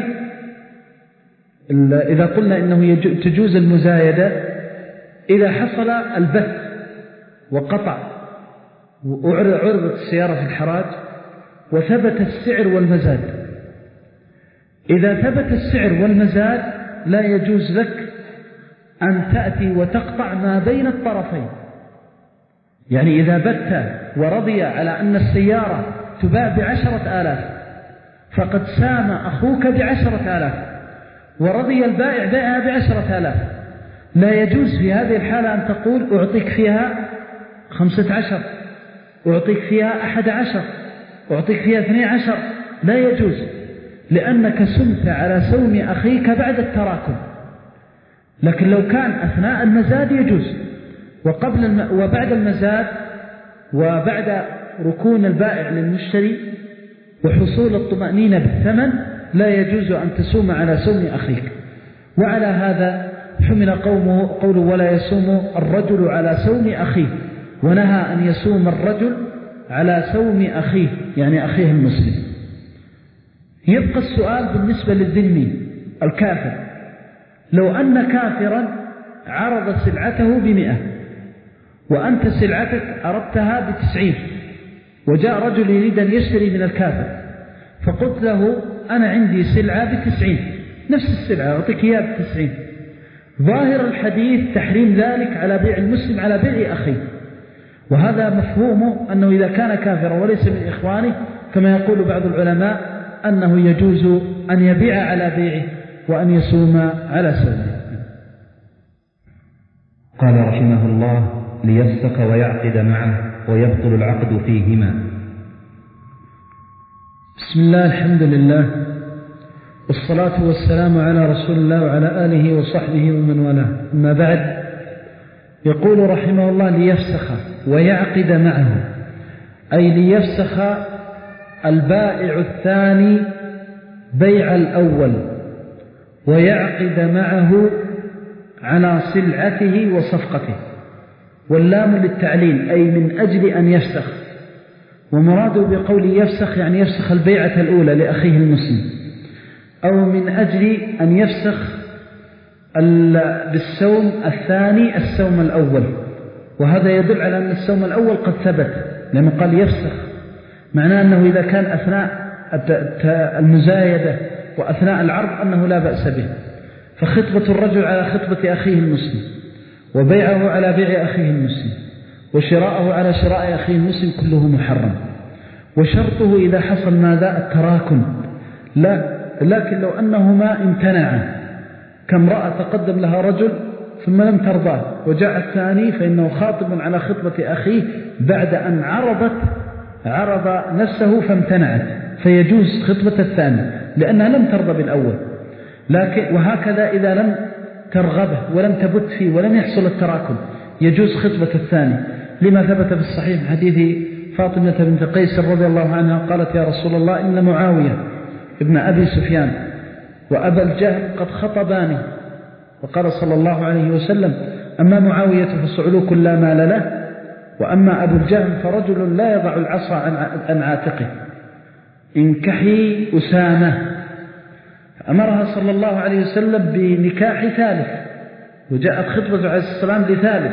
إذا قلنا إنه تجوز المزايدة إذا حصل البث وقطع وعرضت السيارة في الحراج وثبت السعر والمزاد. إذا ثبت السعر والمزاد لا يجوز لك أن تأتي وتقطع ما بين الطرفين. يعني إذا بت ورضي على أن السيارة تباع بعشرة آلاف، فقد سام أخوك بعشرة آلاف ورضي البائع بيعها بعشرة آلاف، لا يجوز في هذه الحالة أن تقول أعطيك فيها خمسة عشر، أعطيك فيها أحد عشر، أعطيك فيها اثني عشر، لا يجوز، لأنك سمت على سوم أخيك بعد التراكم. لكن لو كان أثناء المزاد يجوز، وقبل الم... وبعد المزاد وبعد ركون البائع للمشتري وحصول الطمأنينة بالثمن لا يجوز أن تسوم على سوم أخيك. وعلى هذا حمل قومه قوله ولا يسوم الرجل على سوم أخيه، ونهى أن يسوم الرجل على سوم أخيه يعني أخيه المسلم. يبقى السؤال بالنسبة للذمي الكافر، لو أن كافرا عرض سلعته بمئة وأنت سلعتك أردتها بتسعين، وجاء رجل يريد أن يشتري من الكافر، فقلت له أنا عندي سلعة بتسعين، نفس السلعة أعطيك إياها بتسعين، ظاهر الحديث تحريم ذلك على بيع المسلم على بيع أخيه. وهذا مفهومه أنه إذا كان كافرا وليس من إخوانه كما يقول بعض العلماء أنه يجوز أن يبيع على بيعه وأن يسوم على سومه. قال رحمه الله: ليفسق ويعقد معه ويبطل العقد فيهما. بسم الله، الحمد لله، والصلاة والسلام على رسول الله وعلى آله وصحبه ومن والاه. أما بعد، يقول رحمه الله: ليفسخ ويعقد معه، أي ليفسخ البائع الثاني بيع الأول ويعقد معه على سلعته وصفقته. واللام للتعليل، أي من أجل أن يفسخ. ومراده بقول يفسخ يعني يفسخ البيعة الأولى لأخيه المسلم، أو من أجل أن يفسخ بالسوم الثاني السوم الأول. وهذا يدل على أن السوم الأول قد ثبت، لأنه قال يفسخ، معناه أنه إذا كان أثناء المزايدة وأثناء العرض أنه لا بأس به. فخطبة الرجل على خطبة أخيه المسلم، وبيعه على بيع أخيه المسلم، وشراءه على شراء أخيه المسلم كله محرم. وشرطه إذا حصل ماذا؟ التراكم. لا، لكن لو أنهما امتنعا، كامرأة تقدم لها رجل ثم لم ترضاه وجاء الثاني، فإنه خاطب على خطبة أخيه بعد أن عرضت عرض نفسه فامتنعت، فيجوز خطبة الثاني لأنها لم ترضى بالأول. لكن وهكذا إذا لم ترغبه ولم تبت فيه ولم يحصل التراكم يجوز خطبة الثاني، لما ثبت في الصحيح حديث فاطمة بنت قيس رضي الله عنها قالت: يا رسول الله، إن معاوية ابن أبي سفيان وأبا الجهل قد خطباني. وقال صلى الله عليه وسلم: أما معاوية فصعلوك لا مال له، وأما أبو الجهل فرجل لا يضع العصا عن عاتقه، انكحي أسامة. أمرها صلى الله عليه وسلم بنكاح ثالث، وجاءت خطبة عليه السلام لثالث.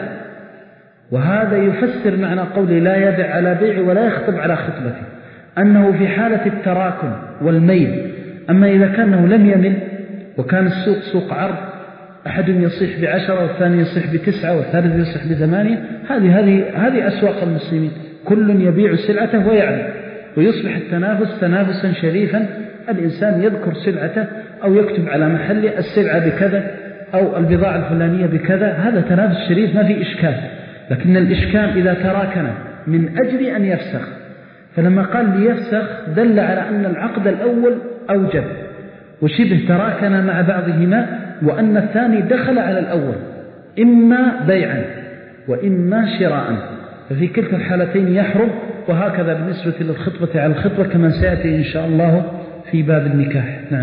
وهذا يفسر معنى قولي لا يبع على بيع ولا يخطب على خطبته، أنه في حالة التراكم والميل. أما إذا كانه لم يمل وكان السوق سوق عرض، أحد يصيح بعشرة والثاني يصيح بتسعة والثالث يصيح بثمانية، هذه هذه هذه أسواق المسلمين، كل يبيع سلعته ويعلم، ويصبح التنافس تنافسا شريفا. الإنسان يذكر سلعته أو يكتب على محله السلعة بكذا أو البضاعة الفلانية بكذا، هذا تنافس شريف ما في إشكال. لكن الإشكال إذا تراكن من أجل أن يفسخ. فلما قال ليفسخ دل على أن العقد الأول أوجب وشبه تراكن مع بعضهما، وأن الثاني دخل على الأول إما بيعا وإما شراء، ففي كلتا الحالتين يحرم. وهكذا بالنسبة للخطبة على الخطبة كما سيأتي إن شاء الله في باب النكاح. نعم.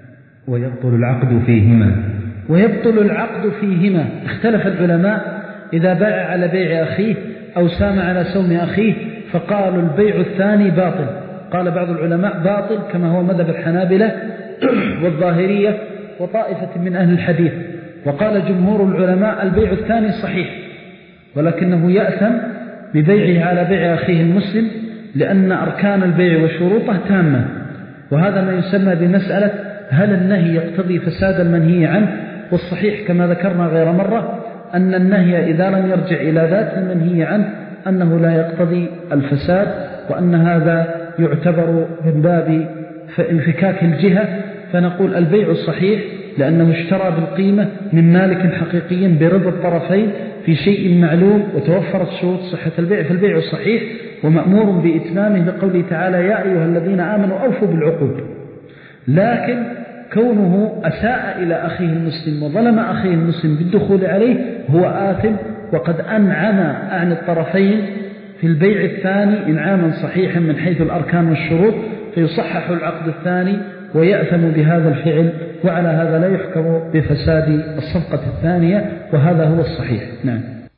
ويبطل العقد فيهما. ويبطل العقد فيهما. اختلف العلماء إذا باع على بيع أخيه أو سام على سوم أخيه، فقالوا البيع الثاني باطل. قال بعض العلماء باطل كما هو مذهب الحنابلة والظاهرية وطائفة من أهل الحديث. وقال جمهور العلماء البيع الثاني صحيح، ولكنه يأثم ببيعه على بيع أخيه المسلم، لأن أركان البيع وشروطه تامة. وهذا ما يسمى بمسألة هل النهي يقتضي فساد المنهي عنه. والصحيح كما ذكرنا غير مرة أن النهي إذا لم يرجع إلى ذات المنهي عنه أنه لا يقتضي الفساد، وأن هذا يعتبر من باب انفكاك الجهة. فنقول البيع الصحيح لأنه اشترى بالقيمة من مالك حقيقي برضا الطرفين في شيء معلوم وتوفرت شروط صحة البيع، فالبيع الصحيح ومأمور بإتمامه لقوله تعالى: يا أيها الذين آمنوا أوفوا بالعقود. لكن كونه أساء إلى أخيه المسلم وظلم أخيه المسلم بالدخول عليه هو آثم، وقد أنعم عن الطرفين في البيع الثاني إنعاما صحيحا من حيث الأركان والشروط، فيصحح العقد الثاني ويأثم بهذا الفعل. وعلى هذا لا يحكم بفساد الصفقة الثانية، وهذا هو الصحيح. نعم.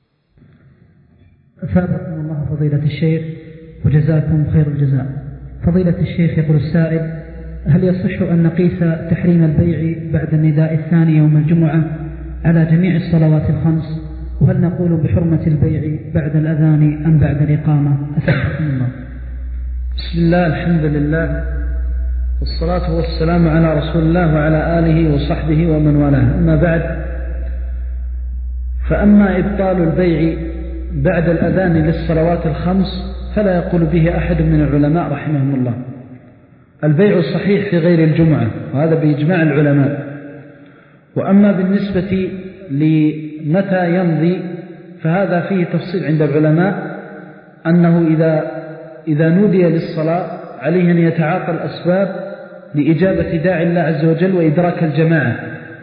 أثابكم الله فضيلة الشيخ وجزاكم خير الجزاء. فضيلة الشيخ يقول السائل: هل يصح أن نقيس تحريم البيع بعد النداء الثاني يوم الجمعة على جميع الصلوات الخمس؟ وهل نقول بحرمة البيع بعد الأذان أم بعد الإقامة؟ أثابكم الله. بسم الله، الحمد لله، والصلاة والسلام على رسول الله وعلى آله وصحبه ومن والاه. أما بعد، فأما إبطال البيع بعد الأذان للصلوات الخمس فلا يقول به أحد من العلماء رحمهم الله. البيع صحيح في غير الجمعة، وهذا بإجماع العلماء. وأما بالنسبة لمتى يمضي فهذا فيه تفصيل عند العلماء، أنه إذا, إذا نودي للصلاة عليه أن يتعاطى الأسباب لإجابة داعي الله عز وجل وإدراك الجماعة،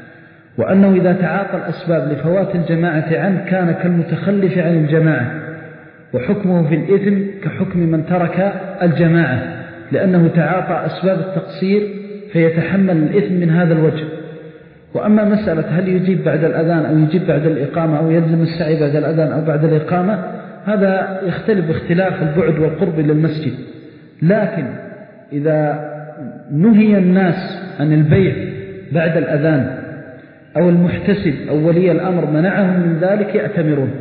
وأنه إذا تعاطى الأسباب لفوات الجماعة عنه كان كالمتخلف عن الجماعة، وحكمه في الإثم كحكم من ترك الجماعة، لأنه تعاطى أسباب التقصير فيتحمل الإثم من هذا الوجه. وأما مسألة هل يجيب بعد الأذان أو يجيب بعد الإقامة أو يلزم السعي بعد الأذان أو بعد الإقامة، هذا يختلف باختلاف البعد والقرب للمسجد. لكن إذا نهي الناس عن البيع بعد الأذان أو المحتسب أو ولي الأمر منعهم من ذلك يأتمرون،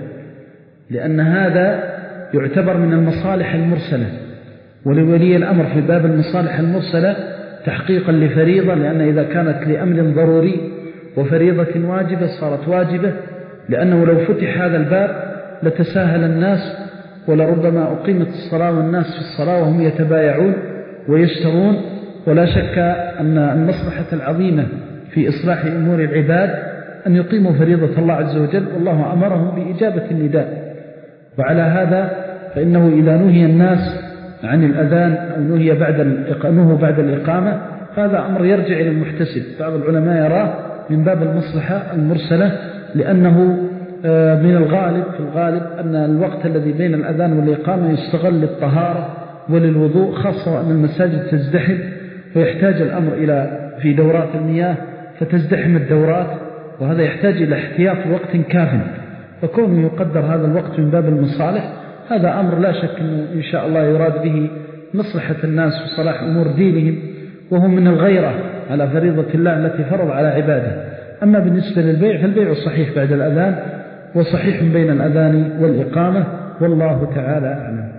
لأن هذا يعتبر من المصالح المرسلة، ولولي الأمر في باب المصالح المرسلة تحقيقا لفريضة، لأن إذا كانت لأمر ضروري وفريضة واجبة صارت واجبة، لأنه لو فتح هذا الباب لتساهل الناس، ولربما أقيمت الصلاة والناس في الصلاة وهم يتبايعون ويشترون. ولا شك أن المصلحة العظيمة في إصلاح أمور العباد أن يقيموا فريضة الله عز وجل، والله أمرهم بإجابة النداء. وعلى هذا فإنه إذا نهي الناس عن الأذان أو نهي بعد الإقامة بعد الإقامة هذا أمر يرجع إلى المحتسب. بعض العلماء يراه من باب المصلحة المرسلة، لأنه من الغالب في الغالب أن الوقت الذي بين الأذان والإقامة يستغل للطهارة وللوضوء، خاصة أن المساجد تزدحم ويحتاج الأمر إلى في دورات المياه فتزدحم الدورات، وهذا يحتاج إلى احتياط وقت كاف، فكونه يقدر هذا الوقت من باب المصالح هذا أمر لا شك أنه إن شاء الله يراد به مصلحة الناس وصلاح أمور دينهم، وهم من الغيرة على فريضة الله التي فرض على عباده. أما بالنسبة للبيع فالبيع صحيح بعد الأذان وصحيح بين الأذان والإقامة، والله تعالى أعلم.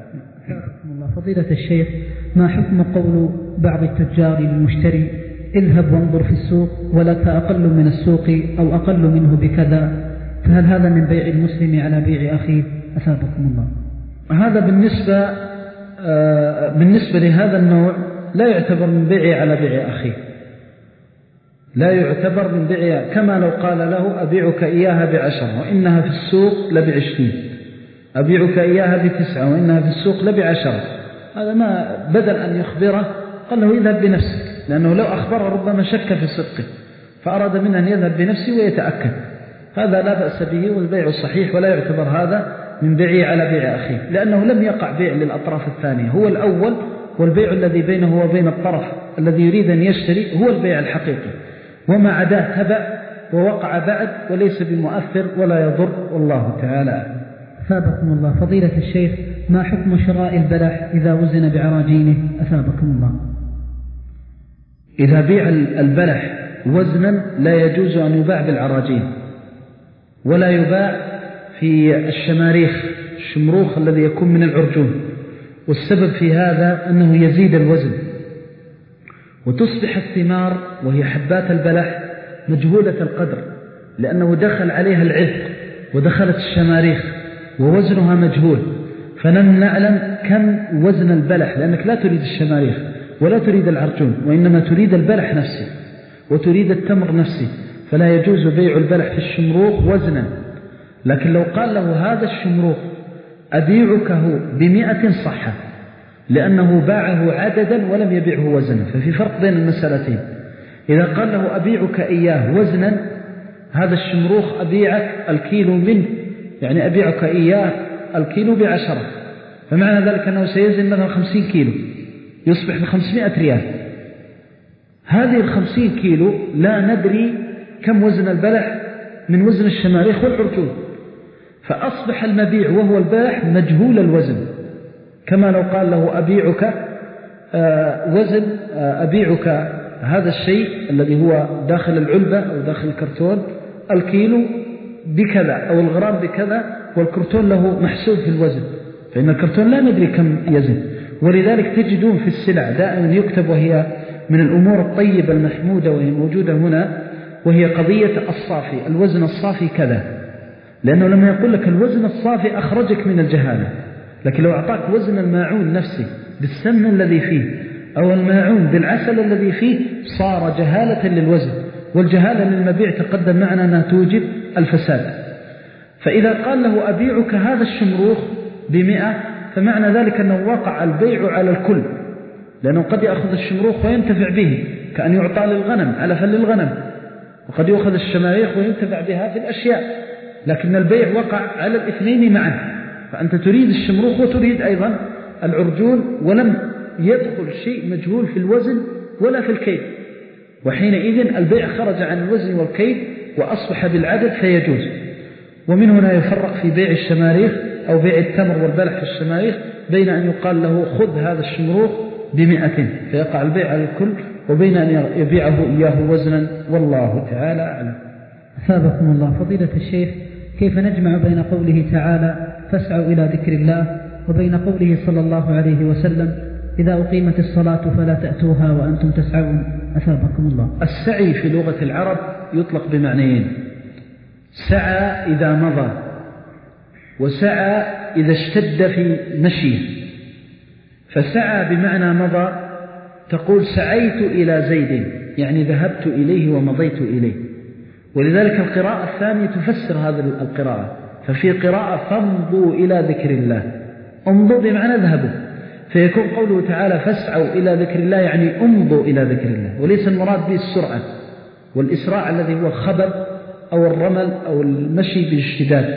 فضيلة الشيخ، ما حكم قول بعض التجار للمشتري اذهب وانظر في السوق ولك أقل من السوق أو أقل منه بكذا، فهل هذا من بيع المسلم على بيع أخيه؟ أثابكم الله. هذا بالنسبة آه بالنسبة لهذا النوع لا يعتبر من بيع على بيع أخيه، لا يعتبر من بيع، كما لو قال له أبيعك إياها بعشر وإنها في السوق لبعشرين، أبيعك إياها بتسعة وإنها في السوق لبعشر. هذا ما بدل أن يخبره قال له اذهب بنفسك، لأنه لو أخبره ربما شك في صدقه فأراد منه أن يذهب بنفسه ويتأكد. هذا لا بأس به والبيع الصحيح، ولا يعتبر هذا من بيع على بيع أخيه، لأنه لم يقع بيع للأطراف الثانية، هو الأول، والبيع الذي بينه وبين الطرف الذي يريد أن يشتري هو البيع الحقيقي، وما عداه تبع ووقع بعد وليس بمؤثر ولا يضر، والله تعالى. أثابكم الله. فضيلة الشيخ، ما حكم شراء البلح إذا وزن بعراجينه؟ أثابكم الله. إذا بيع البلح وزنا لا يجوز أن يباع بالعراجين، ولا يباع في الشماريخ الشمروخ الذي يكون من العرجون، والسبب في هذا أنه يزيد الوزن، وتصبح الثمار وهي حبات البلح مجهولة القدر، لأنه دخل عليها العذق ودخلت الشماريخ ووزنها مجهول، فلن نعلم كم وزن البلح، لأنك لا تريد الشماريخ ولا تريد العرجون، وإنما تريد البلح نفسه وتريد التمر نفسه، فلا يجوز بيع البلح في الشمروخ وزنا. لكن لو قال له هذا الشمروخ أبيعكه بمئة صحة، لأنه باعه عددا ولم يبيعه وزنا، ففي فرق بين المسألتين. إذا قال له أبيعك إياه وزنا، هذا الشمروخ أبيعك الكيلو منه، يعني أبيعك إياه الكيلو بعشرة، فمعنى ذلك أنه سيزن مثلا خمسين كيلو، يصبح بخمسمائة ريال. هذه الخمسين كيلو لا ندري كم وزن البلح من وزن الشماريخ والعرجون، فأصبح المبيع وهو البلح مجهول الوزن، كما لو قال له أبيعك آه وزن آه أبيعك هذا الشيء الذي هو داخل العلبة أو داخل الكرتون الكيلو بكذا أو الغرام بكذا، والكرتون له محسوب في الوزن، فإن الكرتون لا ندري كم يزن. ولذلك تجدون في السلع دائما يكتب، وهي من الأمور الطيبة المحمودة وهي موجودة هنا، وهي قضية الصافي، الوزن الصافي كذا. لأنه لما يقول لك الوزن الصافي أخرجك من الجهالة، لكن لو أعطاك وزن الماعون نفسه بالسمن الذي فيه أو الماعون بالعسل الذي فيه صار جهالة للوزن، والجهالة للمبيع تقدم معنا أنها توجب الفساد. فإذا قال له أبيعك هذا الشمروخ بمئة، فمعنى ذلك أنه وقع البيع على الكل، لأنه قد يأخذ الشمروخ وينتفع به كأن يعطى للغنم علفا للغنم، وقد يأخذ الشماريخ وينتفع بها في الأشياء، لكن البيع وقع على الاثنين معا. فأنت تريد الشمروخ وتريد أيضا العرجون، ولم يدخل شيء مجهول في الوزن ولا في الكيل، وحينئذ البيع خرج عن الوزن والكيل وأصبح بالعدد فيجوز. ومن هنا يفرق في بيع الشماريخ أو بيع التمر والبلح في الشماريخ بين أن يقال له خذ هذا الشمروخ بمئة فيقع البيع على الكل، وبين أن يبيعه إياه وزنا، والله تعالى أعلم. أثابكم الله. فضيلة الشيخ، كيف نجمع بين قوله تعالى فاسعوا إلى ذكر الله وبين قوله صلى الله عليه وسلم إذا أقيمت الصلاة فلا تأتوها وأنتم تسعون؟ أثابكم الله. السعي في لغة العرب يطلق بمعنيين: سعى إذا مضى، وسعى إذا اشتد في مشيه. فسعى بمعنى مضى، تقول سعيت إلى زيد، يعني ذهبت إليه ومضيت إليه. ولذلك القراءة الثانية تفسر هذه القراءة، ففي قراءة فامضوا إلى ذكر الله، امضوا بمعنى ذهبوا، فيكون قوله تعالى فاسعوا إلى ذكر الله يعني امضوا إلى ذكر الله، وليس المراد به السرعة والإسراع الذي هو الخبر أو الرمل أو المشي بالاشتداد.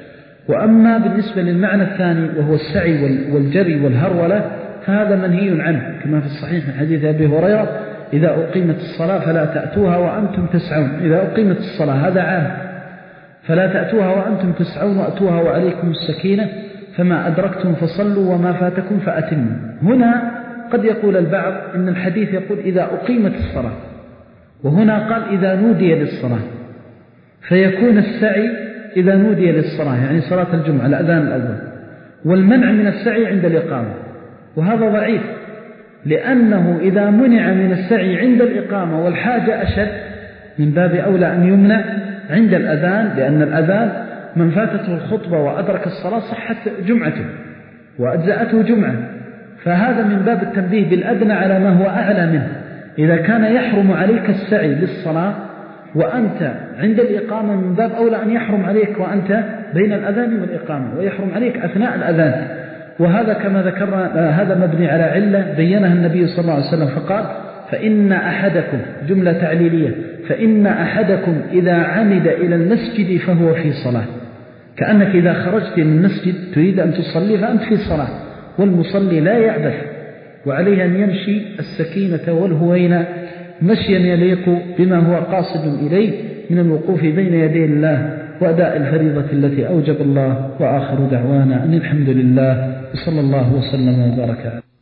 وأما بالنسبة للمعنى الثاني وهو السعي والجري والهرولة فهذا منهي عنه، كما في الصحيح من حديث أبي هريرة إذا أقيمت الصلاة فلا تأتوها وأنتم تسعون. إذا أقيمت الصلاة هذا عام، فلا تأتوها وأنتم تسعون وأتوها وعليكم السكينة، فما أدركتم فصلوا وما فاتكم فأتموا. هنا قد يقول البعض إن الحديث يقول إذا أقيمت الصلاة، وهنا قال إذا نودي للصلاة، فيكون السعي إذا نودي للصلاة يعني صلاة الجمعة الأذان الأول، والمنع من السعي عند الإقامة، وهذا ضعيف، لأنه إذا منع من السعي عند الإقامة والحاجة أشد من باب أولى أن يمنع عند الأذان، لأن الأذان من فاتته الخطبة وأدرك الصلاة صحت جمعته وأجزأته جمعة، فهذا من باب التنبيه بالأدنى على ما هو أعلى منه. إذا كان يحرم عليك السعي للصلاة وأنت عند الإقامة، من باب أولى أن يحرم عليك وأنت بين الأذان والإقامة، ويحرم عليك أثناء الأذان. وهذا كما ذكرنا هذا مبني على علة بينها النبي صلى الله عليه وسلم فقال فإن أحدكم، جملة تعليلية، فإن أحدكم إذا عمد إلى المسجد فهو في صلاة، كأنك إذا خرجت من المسجد تريد أن تصلي فأنت في صلاة، والمصلي لا يعبث، وعليه أن يمشي السكينة والهوينة مشيا يليق بما هو قاصد إليه من الوقوف بين يدي الله وأداء الفريضة التي أوجب الله. وآخر دعوانا أن الحمد لله، وصلى الله وسلم وبارك عليه.